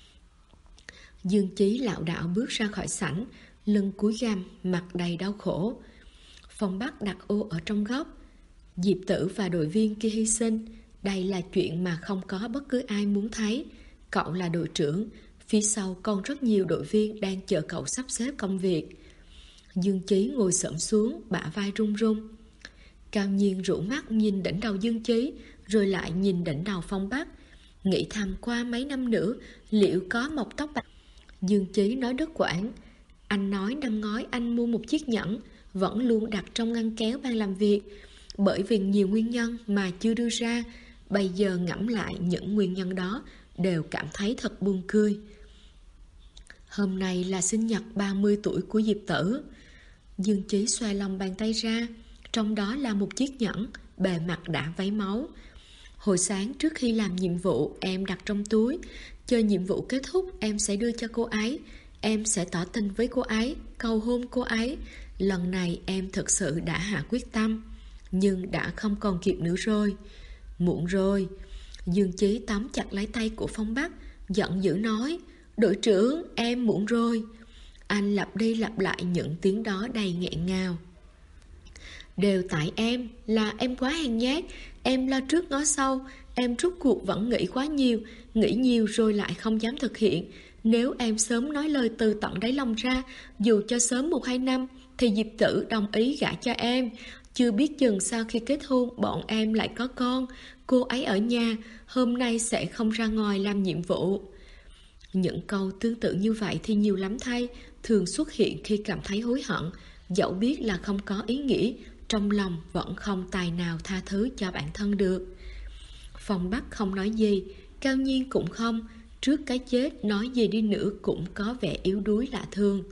Dương Chí lảo đảo bước ra khỏi sảnh, lưng cúi gằm, mặt đầy đau khổ. Phong Bắc đặt ô ở trong góc. Diệp Tử và đội viên kia hy sinh, đây là chuyện mà không có bất cứ ai muốn thấy. Cậu là đội trưởng, phía sau còn rất nhiều đội viên đang chờ cậu sắp xếp công việc. Dương Chí ngồi xổm xuống, bả vai run run. Cao Nhiên rũ mắt nhìn đỉnh đầu Dương Chí, rồi lại nhìn đỉnh đầu Phong Bắc, nghĩ thầm qua mấy năm nữa liệu có mọc tóc bạc. Dương Chí nói đứt quãng. Anh nói năm ngoái anh mua một chiếc nhẫn, vẫn luôn đặt trong ngăn kéo ban làm việc, bởi vì nhiều nguyên nhân mà chưa đưa ra. Bây giờ ngẫm lại những nguyên nhân đó, đều cảm thấy thật buồn cười. Hôm nay là sinh nhật 30 tuổi của Diệp Tử. Dương Chí xoay lòng bàn tay ra, trong đó là một chiếc nhẫn, bề mặt đã vấy máu. Hồi sáng trước khi làm nhiệm vụ, em đặt trong túi. Chờ nhiệm vụ kết thúc, em sẽ đưa cho cô ấy. Em sẽ tỏ tình với cô ấy, cầu hôn cô ấy. Lần này em thực sự đã hạ quyết tâm, nhưng đã không còn kịp nữa rồi. Muộn rồi. Dương Chí tóm chặt lấy tay của Phong Bắc, giận dữ nói: Đội trưởng, em muộn rồi. Anh lặp đi lặp lại những tiếng đó đầy nghẹn ngào. Đều tại em, là em quá hèn nhát. Em lo trước ngó sau. Em rút cuộc vẫn nghĩ quá nhiều, nghĩ nhiều rồi lại không dám thực hiện. Nếu em sớm nói lời từ tận đáy lòng ra, dù cho sớm 1-2 năm, thì Diệp Tử đồng ý gả cho em. Chưa biết chừng sau khi kết hôn bọn em lại có con. Cô ấy ở nhà, hôm nay sẽ không ra ngoài làm nhiệm vụ. Những câu tương tự như vậy thì nhiều lắm thay, thường xuất hiện khi cảm thấy hối hận. Dẫu biết là không có ý nghĩa, trong lòng vẫn không tài nào tha thứ cho bản thân được. Phong Bắc không nói gì, Cao Nhiên cũng không. Trước cái chết nói gì đi nữa cũng có vẻ yếu đuối lạ thường.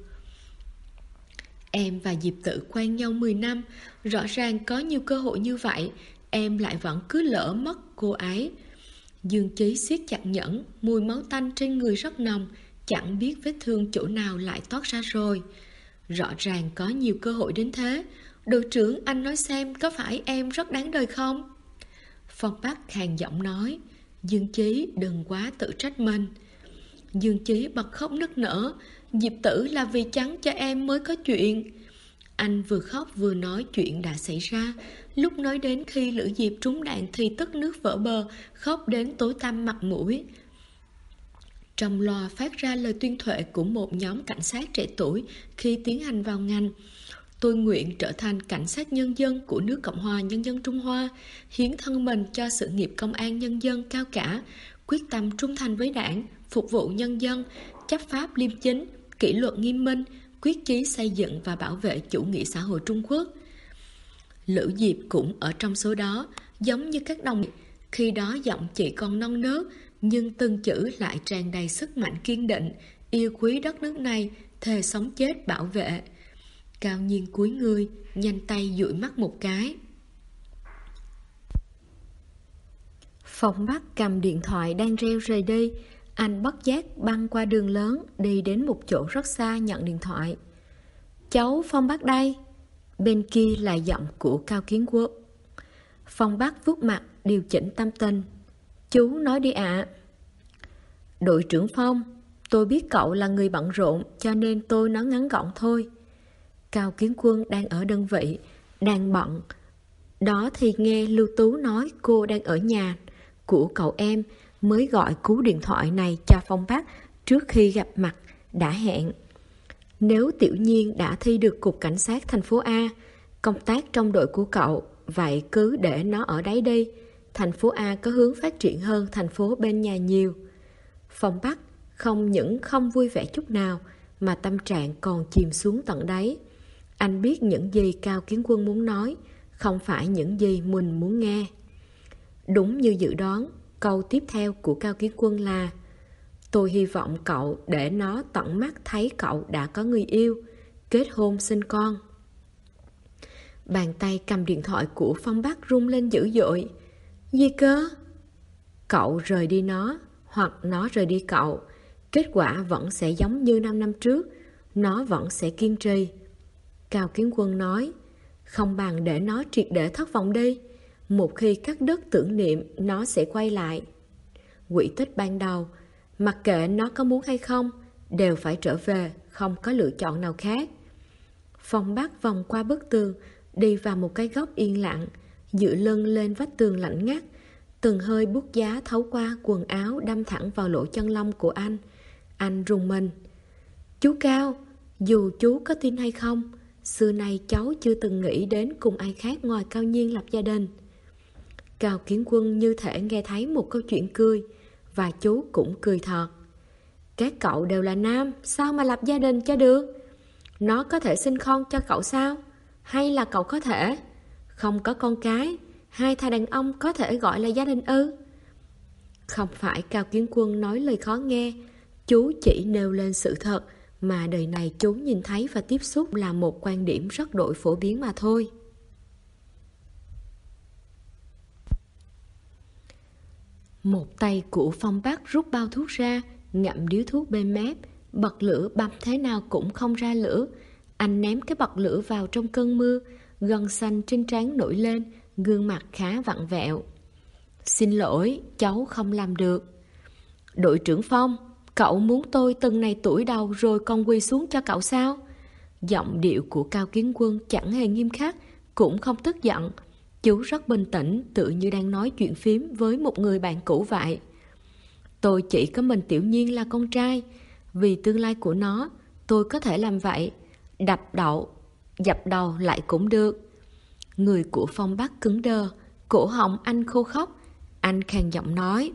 Em và Diệp Tử quen nhau 10 năm, rõ ràng có nhiều cơ hội như vậy, em lại vẫn cứ lỡ mất cô ấy. Dương Chí siết chặt nhẫn, mùi máu tanh trên người rất nồng, chẳng biết vết thương chỗ nào lại toát ra rồi. Rõ ràng có nhiều cơ hội đến thế. Đội trưởng, anh nói xem có phải em rất đáng đời không? Phong Bắc khàn giọng nói: Dương Chí, đừng quá tự trách mình. Dương Chí bật khóc nức nở. Diệp Tử là vì chắn cho em mới có chuyện. Anh vừa khóc vừa nói chuyện đã xảy ra. Lúc nói đến khi Lữ Diệp trúng đạn thì tức nước vỡ bờ, khóc đến tối tăm mặt mũi. Trong loa phát ra lời tuyên thệ của một nhóm cảnh sát trẻ tuổi khi tiến hành vào ngành. Tôi nguyện trở thành cảnh sát nhân dân của nước Cộng hòa Nhân dân Trung Hoa, hiến thân mình cho sự nghiệp công an nhân dân cao cả, quyết tâm trung thành với đảng, phục vụ nhân dân, chấp pháp liêm chính, kỷ luật nghiêm minh, quyết chí xây dựng và bảo vệ chủ nghĩa xã hội Trung Quốc. Lữ Diệp cũng ở trong số đó, giống như các đồng nghiệp. Khi đó giọng chị còn non nớt, nhưng từng chữ lại tràn đầy sức mạnh kiên định, yêu quý đất nước này, thề sống chết bảo vệ. Cao Nhiên cúi người, nhanh tay dụi mắt một cái. Phong Bắc cầm điện thoại đang reo rời đi. Anh bất giác băng qua đường lớn, đi đến một chỗ rất xa nhận điện thoại. Cháu Phong Bắc đây. Bên kia là giọng của Cao Kiến Quốc. Phong Bắc vuốt mặt, điều chỉnh tâm tình. Chú nói đi ạ. Đội trưởng Phong, tôi biết cậu là người bận rộn, cho nên tôi nói ngắn gọn thôi. Cao Kiến Quân đang ở đơn vị, đang bận. Đó thì nghe Lưu Tú nói cô đang ở nhà của cậu em, mới gọi cú điện thoại này cho Phong Bắc trước khi gặp mặt, đã hẹn. Nếu Tiểu Nhiên đã thi được cục cảnh sát thành phố A, công tác trong đội của cậu, vậy cứ để nó ở đấy đi. Thành phố A có hướng phát triển hơn thành phố bên nhà nhiều. Phong Bắc không những không vui vẻ chút nào, mà tâm trạng còn chìm xuống tận đáy. Anh biết những gì Cao Kiến Quân muốn nói, không phải những gì mình muốn nghe. Đúng như dự đoán, câu tiếp theo của Cao Kiến Quân là: tôi hy vọng cậu để nó tận mắt thấy cậu đã có người yêu, kết hôn sinh con. Bàn tay cầm điện thoại của Phong Bắc rung lên dữ dội. Gì cơ? Cậu rời đi nó, hoặc nó rời đi cậu, kết quả vẫn sẽ giống như 5 năm trước, nó vẫn sẽ kiên trì. Cao Kiến Quân nói, không bằng để nó triệt để thất vọng đi. Một khi cắt đứt tưởng niệm, nó sẽ quay lại. Quỹ tích ban đầu, mặc kệ nó có muốn hay không, đều phải trở về, không có lựa chọn nào khác. Phong Bắc vòng qua bức tường, đi vào một cái góc yên lặng, dựa lưng lên vách tường lạnh ngắt. Từng hơi buốt giá thấu qua quần áo đâm thẳng vào lỗ chân lông của anh. Anh rùng mình. Chú Cao, dù chú có tin hay không, xưa nay cháu chưa từng nghĩ đến cùng ai khác ngoài Cao Nhiên lập gia đình. Cao Kiến Quân như thể nghe thấy một câu chuyện cười, và chú cũng cười thật. Các cậu đều là nam, sao mà lập gia đình cho được? Nó có thể sinh con cho cậu sao? Hay là cậu có thể? Không có con cái, hai thai đàn ông có thể gọi là gia đình ư? Không phải Cao Kiến Quân nói lời khó nghe, chú chỉ nêu lên sự thật mà đời này chú nhìn thấy và tiếp xúc, là một quan điểm rất đổi phổ biến mà thôi. Một tay của Phong Bắc rút bao thuốc ra, ngậm điếu thuốc bên mép, bật lửa băm thế nào cũng không ra lửa. Anh ném cái bật lửa vào trong cơn mưa, gân xanh trên trán nổi lên, gương mặt khá vặn vẹo. Xin lỗi, cháu không làm được. Đội trưởng Phong, cậu muốn tôi từng này tuổi đầu rồi còn quỳ xuống cho cậu sao? Giọng điệu của Cao Kiến Quân chẳng hề nghiêm khắc, cũng không tức giận. Chú rất bình tĩnh, tự như đang nói chuyện phím với một người bạn cũ vậy. Tôi chỉ có mình Tiểu Nhiên là con trai, vì tương lai của nó, tôi có thể làm vậy. Dập đầu lại cũng được. Người của Phong Bắc cứng đờ, cổ họng anh khô khốc. Anh khàn giọng nói,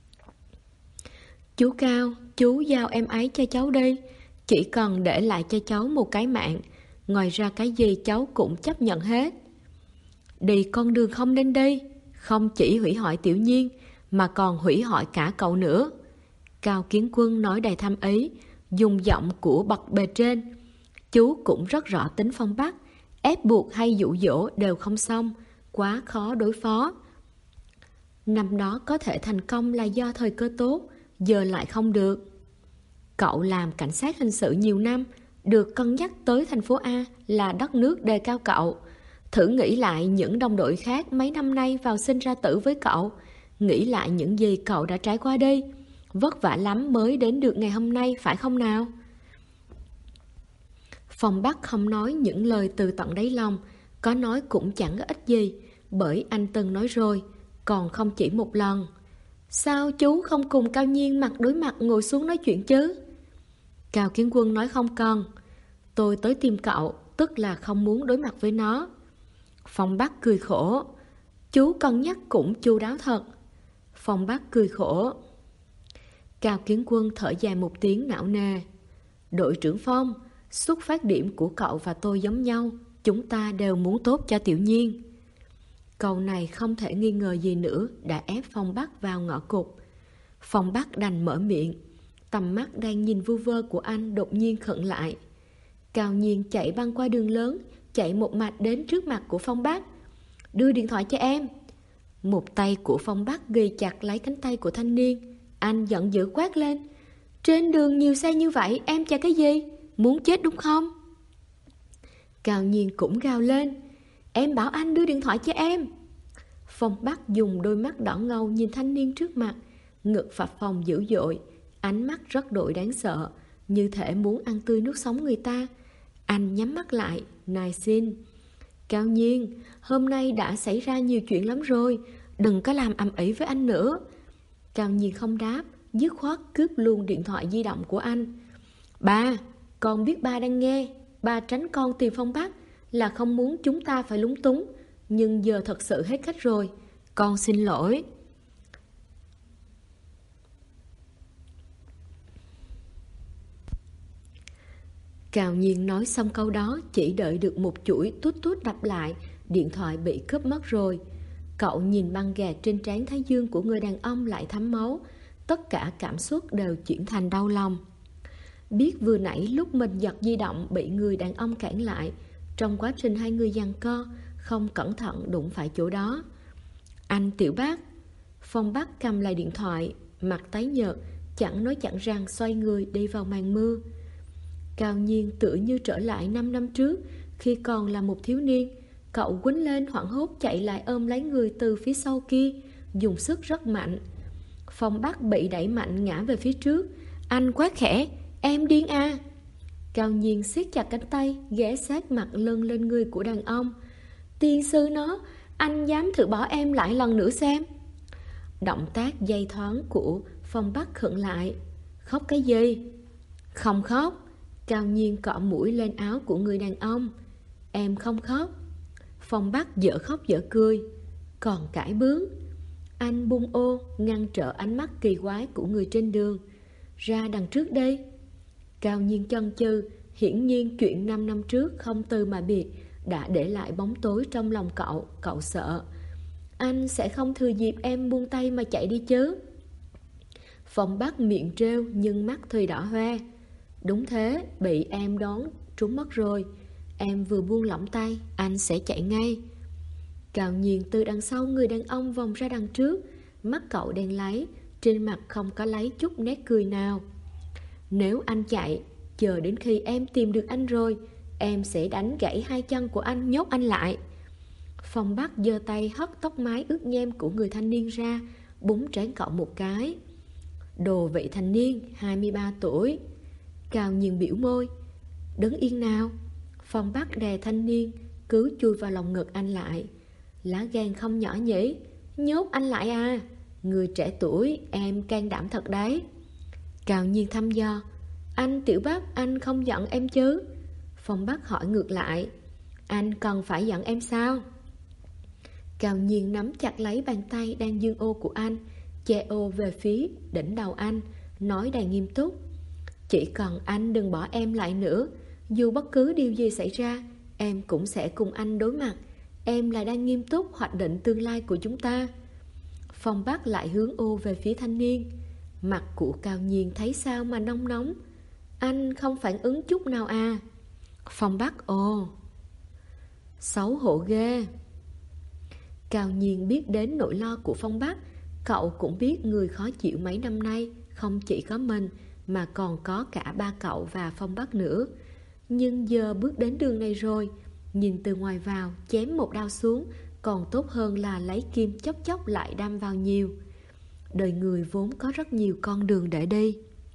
chú Cao, chú giao em ấy cho cháu đi. Chỉ cần để lại cho cháu một cái mạng, ngoài ra cái gì cháu cũng chấp nhận hết. Đi con đường không nên đi, không chỉ hủy hoại Tiểu Nhiên, mà còn hủy hoại cả cậu nữa. Cao Kiến Quân nói đầy thâm ý, dùng giọng của bậc bề trên. Chú cũng rất rõ tính Phong Bắc, ép buộc hay dụ dỗ đều không xong, quá khó đối phó. Năm đó có thể thành công là do thời cơ tốt, giờ lại không được. Cậu làm cảnh sát hình sự nhiều năm, được cân nhắc tới thành phố A là đất nước đề cao cậu. Thử nghĩ lại những đồng đội khác mấy năm nay vào sinh ra tử với cậu, nghĩ lại những gì cậu đã trải qua đi. Vất vả lắm mới đến được ngày hôm nay, phải không nào? Phong Bắc không nói những lời từ tận đáy lòng, có nói cũng chẳng có ích gì, bởi anh từng nói rồi, còn không chỉ một lần. Sao chú không cùng Cao Nhiên mặt đối mặt ngồi xuống nói chuyện chứ? Cao Kiến Quân nói không cần. Tôi tới tìm cậu, tức là không muốn đối mặt với nó. Phong Bắc cười khổ. Chú cân nhắc cũng chu đáo thật. Phong Bắc cười khổ. Cao Kiến Quân thở dài một tiếng não nề. Đội trưởng Phong, xuất phát điểm của cậu và tôi giống nhau, chúng ta đều muốn tốt cho Tiểu Nhiên. Câu này không thể nghi ngờ gì nữa đã ép Phong Bắc vào ngõ cụt. Phong Bắc đành mở miệng. Tầm mắt đang nhìn vu vơ của anh đột nhiên khựng lại. Cao Nhiên chạy băng qua đường lớn, chạy một mạch đến trước mặt của Phong Bắc. Đưa điện thoại cho em. Một tay của Phong Bắc ghi chặt lấy cánh tay của thanh niên. Anh giận dữ quát lên. Trên đường nhiều xe như vậy, em chờ cái gì? Muốn chết đúng không? Cao Nhiên cũng gào lên. Em bảo anh đưa điện thoại cho em. Phong Bắc dùng đôi mắt đỏ ngầu nhìn thanh niên trước mặt, ngực phập phồng dữ dội, ánh mắt rất đội đáng sợ, như thể muốn ăn tươi nuốt sống người ta. Anh nhắm mắt lại, nài xin. Cao Nhiên, hôm nay đã xảy ra nhiều chuyện lắm rồi, đừng có làm ầm ĩ với anh nữa. Cao Nhiên không đáp, dứt khoát cướp luôn điện thoại di động của anh. Ba, con biết ba đang nghe, ba tránh con tìm Phong Bắc là không muốn chúng ta phải lúng túng, nhưng giờ thật sự hết cách rồi, con xin lỗi. Cao Nhiên nói xong câu đó, chỉ đợi được một chuỗi tút tút đập lại, điện thoại bị cướp mất rồi. Cậu nhìn băng gạc trên trán thái dương của người đàn ông lại thấm máu. Tất cả cảm xúc đều chuyển thành đau lòng. Biết vừa nãy lúc mình giật di động bị người đàn ông cản lại. Trong quá trình hai người giằng co, không cẩn thận đụng phải chỗ đó. Anh Tiểu Bác. Phong Bắc cầm lại điện thoại, mặt tái nhợt, chẳng nói chẳng rằng xoay người đi vào màn mưa. Cao Nhiên tựa như trở lại 5 năm trước, khi còn là một thiếu niên. Cậu quýnh lên hoảng hốt chạy lại ôm lấy người từ phía sau kia, dùng sức rất mạnh. Phong Bắc bị đẩy mạnh ngã về phía trước. Anh quá khẽ, em điên à. Cao Nhiên siết chặt cánh tay, ghé sát mặt lưng lên người của đàn ông. Tiên sư nó, anh dám thử bỏ em lại lần nữa xem. Động tác dây thoáng của Phong Bắc khựng lại. Khóc cái gì? Không khóc. Cao Nhiên cọ mũi lên áo của người đàn ông. Em không khóc. Phong Bắc dở khóc dở cười. Còn cãi bướng. Anh bung ô ngăn trở ánh mắt kỳ quái của người trên đường. Ra đằng trước đây. Cao Nhiên chần chừ. Hiển nhiên chuyện 5 năm trước không từ mà biệt đã để lại bóng tối trong lòng cậu. Cậu sợ anh sẽ không thừa dịp em buông tay mà chạy đi chứ. Phong Bắc miệng trêu nhưng mắt thì đỏ hoe. Đúng thế, bị em đón trúng mất rồi. Em vừa buông lỏng tay, anh sẽ chạy ngay. Cao Nhiên từ đằng sau người đàn ông vòng ra đằng trước. Mắt cậu đen láy, trên mặt không có lấy chút nét cười nào. Nếu anh chạy, chờ đến khi em tìm được anh rồi, em sẽ đánh gãy hai chân của anh, nhốt anh lại. Phong Bắc giơ tay hất tóc mái ướt nhem của người thanh niên ra, búng trán cậu một cái. Đồ vị thanh niên, 23 tuổi. Cao Nhiên biểu môi. Đứng yên nào. Phong Bắc đè thanh niên, cứ chui vào lòng ngực anh lại. Lá gan không nhỏ nhỉ. Nhốt anh lại à. Người trẻ tuổi, em can đảm thật đấy. Cao Nhiên thăm dò. Anh Tiểu Bắc, anh không giận em chứ? Phong Bắc hỏi ngược lại. Anh cần phải giận em sao? Cao Nhiên nắm chặt lấy bàn tay đang giương ô của anh, che ô về phía đỉnh đầu anh, nói đầy nghiêm túc. Chỉ cần anh đừng bỏ em lại nữa. Dù bất cứ điều gì xảy ra, em cũng sẽ cùng anh đối mặt. Em là đang nghiêm túc hoạch định tương lai của chúng ta. Phong Bắc lại hướng ô về phía thanh niên. Mặt của Cao Nhiên thấy sao mà nóng nóng. Anh không phản ứng chút nào à? Phong Bắc ồ. Xấu hổ ghê. Cao Nhiên biết đến nỗi lo của Phong Bắc. Cậu cũng biết người khó chịu mấy năm nay không chỉ có mình, mà còn có cả ba cậu và Phong Bắc nữa. Nhưng giờ bước đến đường này rồi, nhìn từ ngoài vào, chém một đao xuống còn tốt hơn là lấy kim chốc chốc lại đâm vào nhiều. Đời người vốn có rất nhiều con đường để đi.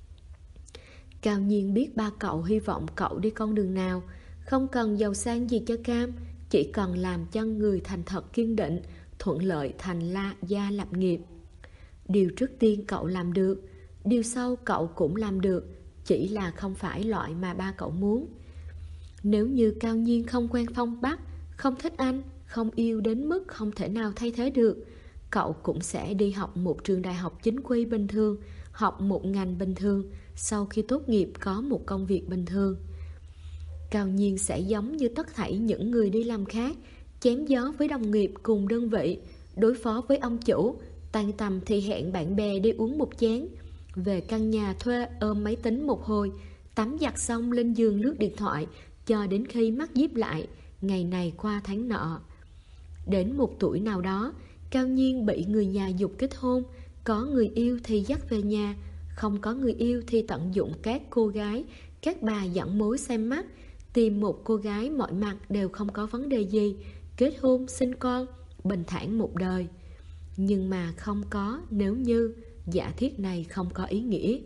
Cao Nhiên biết ba cậu hy vọng cậu đi con đường nào. Không cần giàu sang gì cho cam, chỉ cần làm cho người thành thật kiên định, thuận lợi thành gia lập nghiệp. Điều trước tiên cậu làm được, điều sau cậu cũng làm được, chỉ là không phải loại mà ba cậu muốn. Nếu như Cao Nhiên không quen Phong Bắc, không thích anh, không yêu đến mức không thể nào thay thế được, cậu cũng sẽ đi học một trường đại học chính quy bình thường, học một ngành bình thường, sau khi tốt nghiệp có một công việc bình thường. Cao Nhiên sẽ giống như tất thảy những người đi làm khác, chém gió với đồng nghiệp cùng đơn vị, đối phó với ông chủ, tan tầm thì hẹn bạn bè đi uống một chén, về căn nhà thuê ôm máy tính một hồi, tắm giặt xong lên giường lướt điện thoại, cho đến khi mắt díp lại, ngày này qua tháng nọ. Đến một tuổi nào đó, Cao Nhiên bị người nhà giục kết hôn, có người yêu thì dắt về nhà, không có người yêu thì tận dụng các cô gái, các bà dẫn mối xem mắt, tìm một cô gái mọi mặt đều không có vấn đề gì, kết hôn sinh con, bình thản một đời. Nhưng mà không có nếu như, giả thiết này không có ý nghĩa.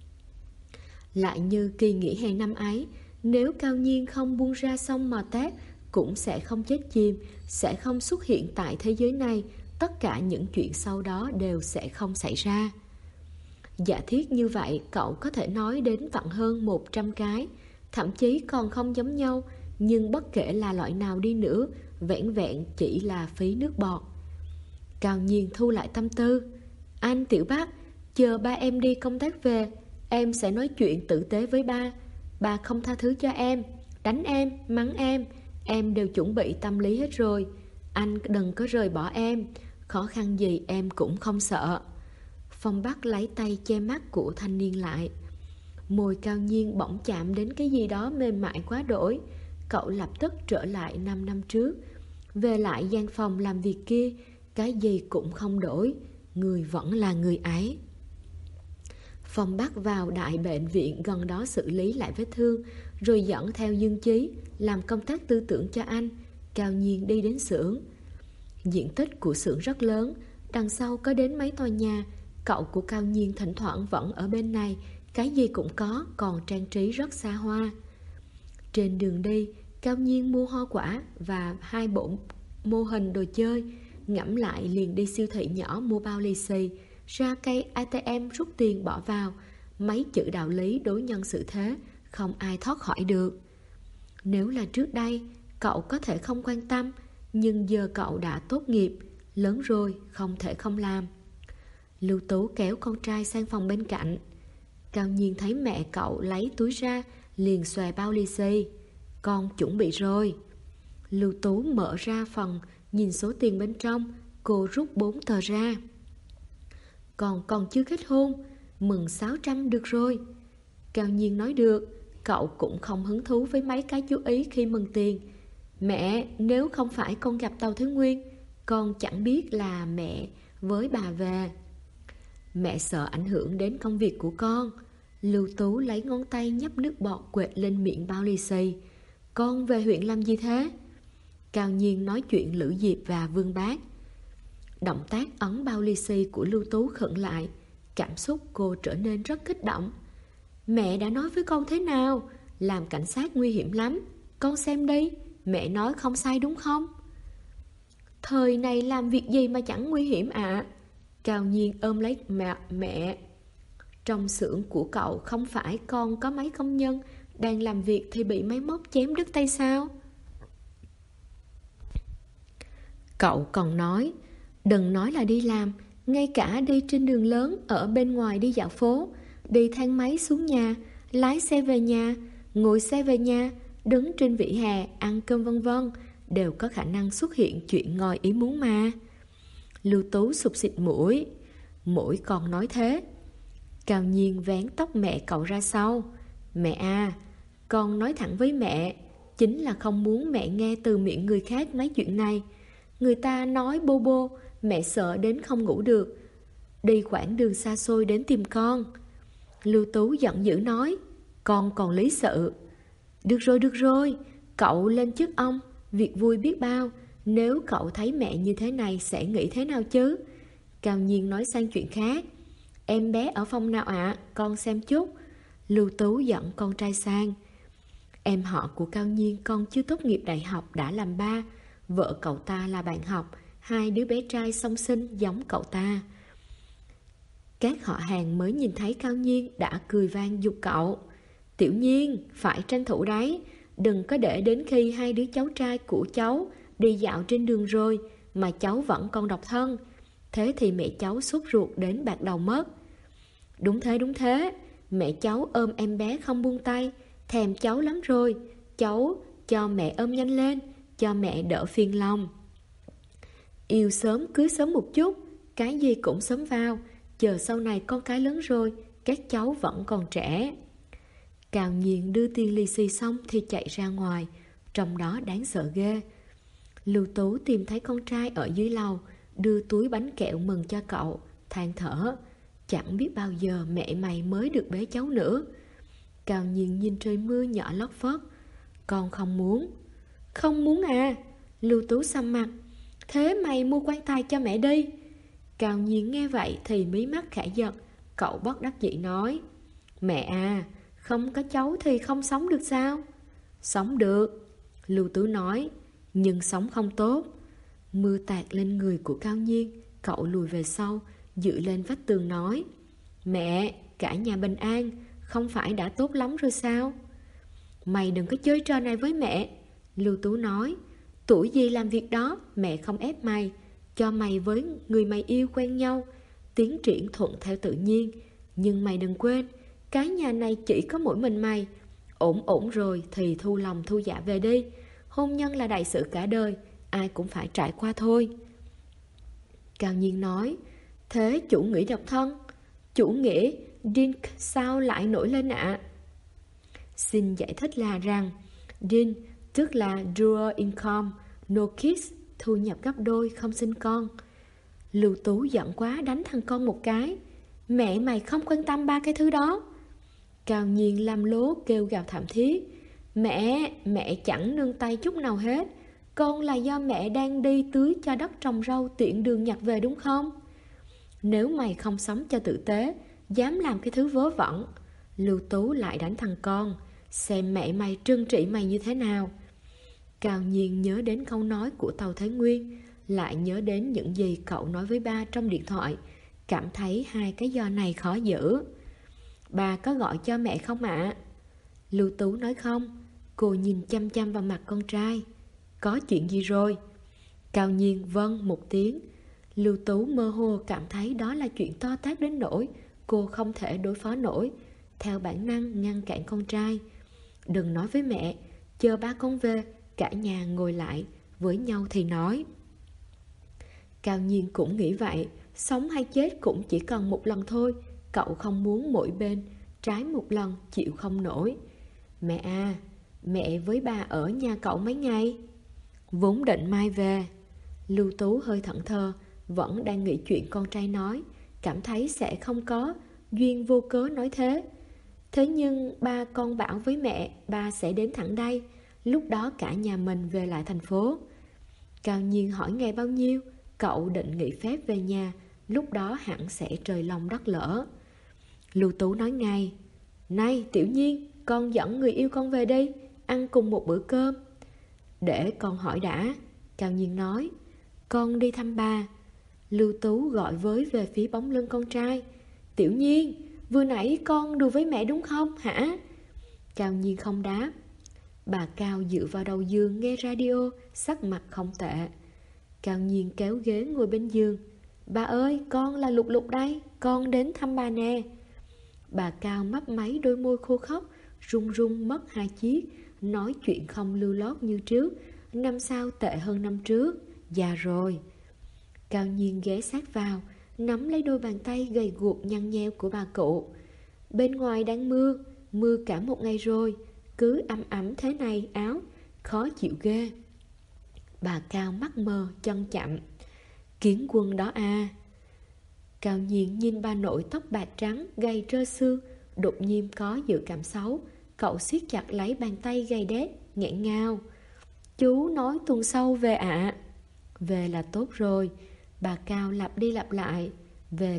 Lại như kỳ nghỉ hè năm ấy, nếu Cao Nhiên không buông ra sông Mò Tát, cũng sẽ không chết chìm, sẽ không xuất hiện tại thế giới này, tất cả những chuyện sau đó đều sẽ không xảy ra. Giả thiết như vậy, cậu có thể nói đến vặn hơn 100 cái, thậm chí còn không giống nhau, nhưng bất kể là loại nào đi nữa, vẻn vẹn chỉ là phí nước bọt. Cao Nhiên thu lại tâm tư. Anh Tiểu Bắc, chờ ba em đi công tác về, em sẽ nói chuyện tử tế với ba. Ba không tha thứ cho em, đánh em, mắng em đều chuẩn bị tâm lý hết rồi. Anh đừng có rời bỏ em, khó khăn gì em cũng không sợ. Phong Bắc lấy tay che mắt của thanh niên lại. Môi Cao Nhiên bỗng chạm đến cái gì đó mềm mại quá đỗi. Cậu lập tức trở lại 5 năm trước. Về lại gian phòng làm việc kia, cái gì cũng không đổi, người vẫn là người ấy. Phong Bắc vào đại bệnh viện gần đó xử lý lại vết thương, rồi dẫn theo Dương Chí làm công tác tư tưởng cho anh. Cao Nhiên đi đến xưởng. Diện tích của xưởng rất lớn, đằng sau có đến mấy tòa nhà. Cậu của Cao Nhiên thỉnh thoảng vẫn ở bên này, cái gì cũng có, còn trang trí rất xa hoa. Trên đường đi, Cao Nhiên mua hoa quả và 2 bộ mô hình đồ chơi. Ngẫm lại liền đi siêu thị nhỏ mua bao lì xì, ra cây ATM rút tiền bỏ vào. Mấy chữ đạo lý đối nhân xử thế, không ai thoát khỏi được. Nếu là trước đây, cậu có thể không quan tâm, nhưng giờ cậu đã tốt nghiệp, lớn rồi, không thể không làm. Lưu Tú kéo con trai sang phòng bên cạnh. Cao Nhiên thấy mẹ cậu lấy túi ra, liền xòe bao lì xì. Con chuẩn bị rồi. Lưu Tú mở ra phần, nhìn số tiền bên trong. Cô rút 4 tờ ra. Còn chưa kết hôn, mừng 600 được rồi. Cao Nhiên nói được. Cậu cũng không hứng thú với mấy cái chú ý khi mừng tiền. Mẹ, nếu không phải con gặp Tàu Thứ Nguyên, con chẳng biết là mẹ với bà về. Mẹ sợ ảnh hưởng đến công việc của con. Lưu Tú lấy ngón tay nhấp nước bọt quệt lên miệng bao lì xì. Con về huyện làm gì thế? Cao Nhiên nói chuyện Lữ Diệp và Vương Bác. Động tác ấn bao lì xì của Lưu Tú khựng lại. Cảm xúc cô trở nên rất kích động. Mẹ đã nói với con thế nào? Làm cảnh sát nguy hiểm lắm. Con xem đi, mẹ nói không sai đúng không? Thời này làm việc gì mà chẳng nguy hiểm ạ? Cao Nhiên ôm lấy mẹ. Trong xưởng của cậu không phải con có mấy công nhân đang làm việc thì bị máy móc chém đứt tay sao? Cậu còn nói, đừng nói là đi làm, ngay cả đi trên đường lớn, ở bên ngoài đi dạo phố, đi thang máy xuống nhà, lái xe về nhà, ngồi xe về nhà, đứng trên vỉa hè, ăn cơm vân vân, đều có khả năng xuất hiện chuyện ngoài ý muốn mà. Lưu Tú sụp xịt mũi. Mũi còn nói thế. Cao Nhiên vén tóc mẹ cậu ra sau. Mẹ à, con nói thẳng với mẹ, chính là không muốn mẹ nghe từ miệng người khác mấy chuyện này. Người ta nói bô bô, mẹ sợ đến không ngủ được, đi quãng đường xa xôi đến tìm con. Lưu Tú giận dữ nói, con còn lý sự. Được rồi, cậu lên chức ông, việc vui biết bao. Nếu cậu thấy mẹ như thế này sẽ nghĩ thế nào chứ? Cao Nhiên nói sang chuyện khác. Em bé ở phòng nào ạ? Con xem chút. Lưu Tú dẫn con trai sang. Em họ của Cao Nhiên con chưa tốt nghiệp đại học đã làm ba. Vợ cậu ta là bạn học, 2 đứa bé trai song sinh giống cậu ta. Các họ hàng mới nhìn thấy Cao Nhiên đã cười vang giục cậu. Tiểu Nhiên, phải tranh thủ đấy. Đừng có để đến khi 2 đứa cháu trai của cháu đi dạo trên đường rồi mà cháu vẫn còn độc thân. Thế thì mẹ cháu sốt ruột đến bạc đầu mất. Đúng thế. Mẹ cháu ôm em bé không buông tay, thèm cháu lắm rồi. Cháu cho mẹ ôm nhanh lên, cho mẹ đỡ phiền lòng. Yêu sớm cưới sớm một chút, cái gì cũng sớm vào. Chờ sau này con cái lớn rồi, các cháu vẫn còn trẻ. Cao Nhiên đưa tiền lì xì xong thì chạy ra ngoài. Trong đó đáng sợ ghê. Lưu Tú tìm thấy con trai ở dưới lầu, đưa túi bánh kẹo mừng cho cậu, than thở. Chẳng biết bao giờ mẹ mày mới được bế cháu nữa. Cao Nhiên nhìn trời mưa nhỏ lót phớt. Con không muốn. Không muốn à? Lưu Tú xăm mặt. Thế mày mua quan tài cho mẹ đi. Cao Nhiên nghe vậy thì mí mắt khẽ giật. Cậu bất đắc dĩ nói, mẹ à, không có cháu thì không sống được sao? Sống được, Lưu Tú nói, nhưng sống không tốt. Mưa tạt lên người của Cao Nhiên. Cậu lùi về sau, dựa lên vách tường nói, mẹ, cả nhà bình an, không phải đã tốt lắm rồi sao? Mày đừng có chơi trò này với mẹ, Lưu Tú nói. Tuổi gì làm việc đó, mẹ không ép mày. Cho mày với người mày yêu quen nhau, tiến triển thuận theo tự nhiên. Nhưng mày đừng quên, cái nhà này chỉ có mỗi mình mày. Ổn rồi thì thu lòng thu dạ về đi. Hôn nhân là đại sự cả đời, ai cũng phải trải qua thôi. Cao Nhiên nói, thế chủ nghĩa độc thân, chủ nghĩa Dink sao lại nổi lên ạ? Xin giải thích là rằng Dink tức là dual income, no kids, thu nhập gấp đôi, không sinh con. Lưu Tú giận quá đánh thằng con một cái. Mẹ mày không quan tâm ba cái thứ đó. Cao Nhiên làm lố kêu gào thảm thiết. Mẹ chẳng nương tay chút nào hết. Con là do mẹ đang đi tưới cho đất trồng rau tiện đường nhặt về đúng không? Nếu mày không sống cho tử tế, dám làm cái thứ vớ vẩn, Lưu Tú lại đánh thằng con, xem mẹ mày trừng trị mày như thế nào. Cao Nhiên nhớ đến câu nói của Tàu Thế Nguyên, lại nhớ đến những gì cậu nói với ba trong điện thoại, cảm thấy hai cái do này khó giữ. Bà có gọi cho mẹ không ạ? Lưu Tú nói không. Cô nhìn chăm chăm vào mặt con trai. Có chuyện gì rồi? Cao Nhiên vâng một tiếng. Lưu Tú mơ hồ cảm thấy đó là chuyện to tát đến nỗi cô không thể đối phó nổi. Theo bản năng ngăn cản con trai. Đừng nói với mẹ, chờ ba con về, cả nhà ngồi lại với nhau thì nói. Cao Nhiên cũng nghĩ vậy, sống hay chết cũng chỉ cần một lần thôi. Cậu không muốn mỗi bên trái một lần chịu không nổi. Mẹ à, mẹ với ba ở nhà cậu mấy ngày? Vốn định mai về. Lưu Tú hơi thẫn thờ, vẫn đang nghĩ chuyện con trai nói, cảm thấy sẽ không có duyên vô cớ nói thế. Thế nhưng ba con bảo với mẹ ba sẽ đến thẳng đây, lúc đó cả nhà mình về lại thành phố. Cao Nhiên hỏi ngày bao nhiêu, cậu định nghỉ phép về nhà, lúc đó hẳn sẽ trời lòng đất lỡ. Lưu Tú nói ngay, này Tiểu Nhiên, con dẫn người yêu con về đi, ăn cùng một bữa cơm. Để con hỏi đã. Cao Nhiên nói, con đi thăm bà. Lưu Tú gọi với về phía bóng lưng con trai. Tiểu Nhiên, vừa nãy con đùa với mẹ đúng không hả? Cao Nhiên không đáp. Bà Cao dựa vào đầu giường nghe radio, sắc mặt không tệ. Cao Nhiên kéo ghế ngồi bên giường. Bà ơi, con là Lục Lục đây, con đến thăm bà nè. Bà Cao mấp máy đôi môi khô khóc, run run mất hai chiếc, nói chuyện không lưu lót như trước. Năm sau tệ hơn năm trước, già rồi. Cao Nhiên ghé sát vào, nắm lấy đôi bàn tay gầy guộc nhăn nheo của bà cụ. Bên ngoài đang mưa cả một ngày rồi, cứ ẩm ẩm thế này áo, khó chịu ghê. Bà Cao mắt mờ, chân chậm. Kiến Quân đó à. Cao Nhiên nhìn bà nội tóc bạc trắng, gầy trơ xương, đột nhiên có dự cảm xấu. Cậu siết chặt lấy bàn tay gầy đét, nghẹn ngào. Chú nói tuần sau về ạ. Về là tốt rồi. Bà Cao lặp đi lặp lại. Về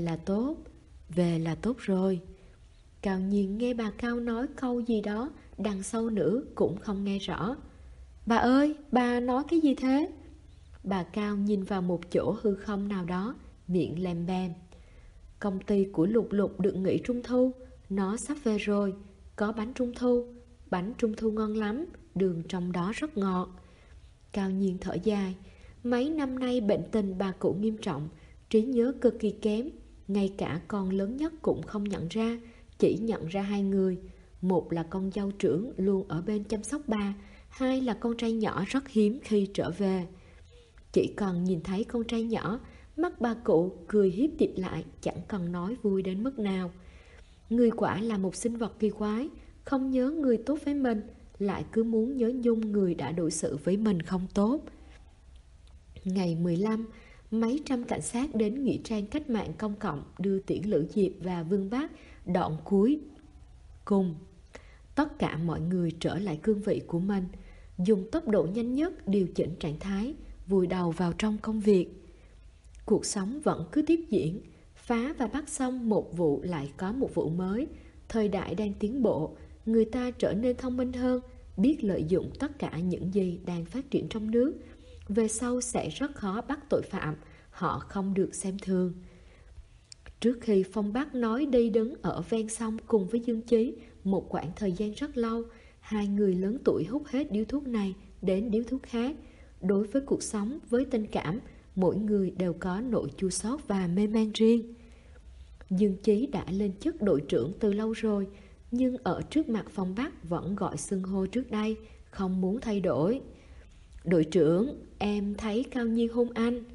là tốt rồi. Cao Nhiên nghe bà Cao nói câu gì đó, đằng sau nữa cũng không nghe rõ. Bà ơi, bà nói cái gì thế? Bà Cao nhìn vào một chỗ hư không nào đó, miệng lèm bèm. Công ty của Lục Lục được nghỉ Trung Thu, nó sắp về rồi, có bánh Trung Thu ngon lắm, đường trong đó rất ngọt. Cao Nhiên thở dài, mấy năm nay bệnh tình bà cụ nghiêm trọng, trí nhớ cực kỳ kém, ngay cả con lớn nhất cũng không nhận ra, chỉ nhận ra hai người. Một là con dâu trưởng luôn ở bên chăm sóc bà, hai là con trai nhỏ rất hiếm khi trở về. Chỉ cần nhìn thấy con trai nhỏ, mắt bà cụ cười hiếp tịt lại, chẳng cần nói vui đến mức nào. Người quả là một sinh vật kỳ quái, không nhớ người tốt với mình, lại cứ muốn nhớ nhung người đã đối xử với mình không tốt. Ngày 15, mấy trăm cảnh sát đến nghĩa trang cách mạng công cộng đưa tiễn Lữ Diệp và Vương Bác đoạn cuối cùng. Tất cả mọi người trở lại cương vị của mình, dùng tốc độ nhanh nhất điều chỉnh trạng thái, vùi đầu vào trong công việc. Cuộc sống vẫn cứ tiếp diễn, phá và bắt xong một vụ lại có một vụ mới. Thời đại đang tiến bộ, người ta trở nên thông minh hơn, biết lợi dụng tất cả những gì đang phát triển trong nước. Về sau sẽ rất khó bắt tội phạm, họ không được xem thường. Trước khi Phong Bắc nói đi đứng ở ven sông cùng với Dương Chí một quãng thời gian rất lâu, hai người lớn tuổi hút hết điếu thuốc này đến điếu thuốc khác. Đối với cuộc sống, với tình cảm, mỗi người đều có nỗi chua xót và mê man riêng. Dương Chí đã lên chức đội trưởng từ lâu rồi, nhưng ở trước mặt Phong Bắc vẫn gọi xưng hô trước đây, không muốn thay đổi. Đội trưởng, em thấy Cao Nhiên hôn anh.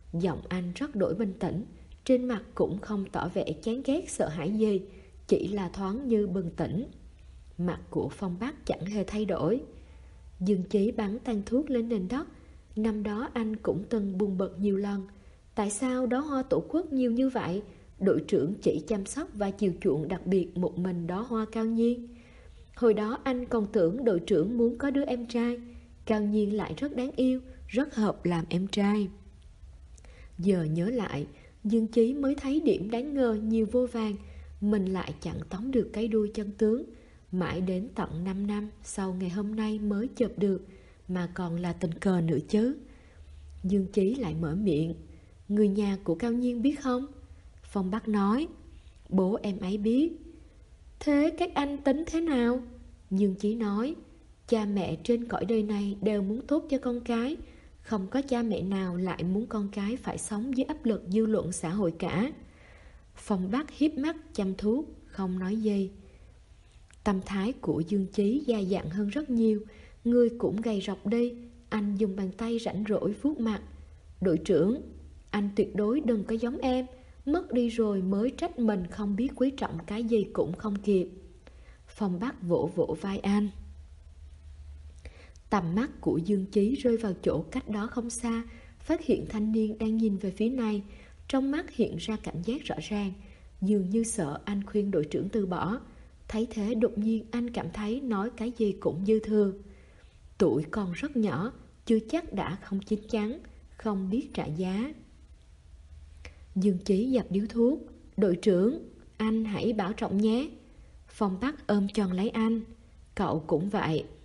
Giọng anh rất đổi bình tĩnh, trên mặt cũng không tỏ vẻ chán ghét sợ hãi gì, chỉ là thoáng như bừng tỉnh. Mặt của Phong Bắc chẳng hề thay đổi. Dương Chí bắn tàn thuốc lên nền đất. Năm đó anh cũng từng buồn bực nhiều lần. Tại sao đóa hoa tổ quốc nhiều như vậy? Đội trưởng chỉ chăm sóc và chiều chuộng đặc biệt một mình đóa hoa Cao Nhiên. Hồi đó anh còn tưởng đội trưởng muốn có đứa em trai. Cao Nhiên lại rất đáng yêu, rất hợp làm em trai. Giờ nhớ lại, Dương Chí mới thấy điểm đáng ngờ nhiều vô vàn. Mình lại chẳng tóm được cái đuôi chân tướng. Mãi đến tận 5 năm sau ngày hôm nay mới chợp được, mà còn là tình cờ nữa chứ. Dương Chí lại mở miệng. Người nhà của Cao Nhiên biết không? Phong Bắc nói. Bố em ấy biết. Thế các anh tính thế nào? Dương Chí nói. Cha mẹ trên cõi đời này đều muốn tốt cho con cái. Không có cha mẹ nào lại muốn con cái phải sống dưới áp lực dư luận xã hội cả. Phong Bắc híp mắt chăm thuốc, không nói gì. Tâm thái của Dương Chí dai dẳng hơn rất nhiều. Người cũng gầy rộc đi. Anh dùng bàn tay rảnh rỗi vuốt mặt. Đội trưởng, anh tuyệt đối đừng có giống em. Mất đi rồi mới trách mình không biết quý trọng cái gì cũng không kịp. Phong Bắc vỗ vỗ vai anh. Tầm mắt của Dương Chí rơi vào chỗ cách đó không xa, phát hiện thanh niên đang nhìn về phía này. Trong mắt hiện ra cảm giác rõ ràng, dường như sợ anh khuyên đội trưởng từ bỏ. Thấy thế đột nhiên anh cảm thấy nói cái gì cũng dư thừa. Tuổi còn rất nhỏ, chưa chắc đã không chín chắn, không biết trả giá. Dương Chí dập điếu thuốc. Đội trưởng, anh hãy bảo trọng nhé. Phong Bắc ôm tròn lấy anh. Cậu cũng vậy.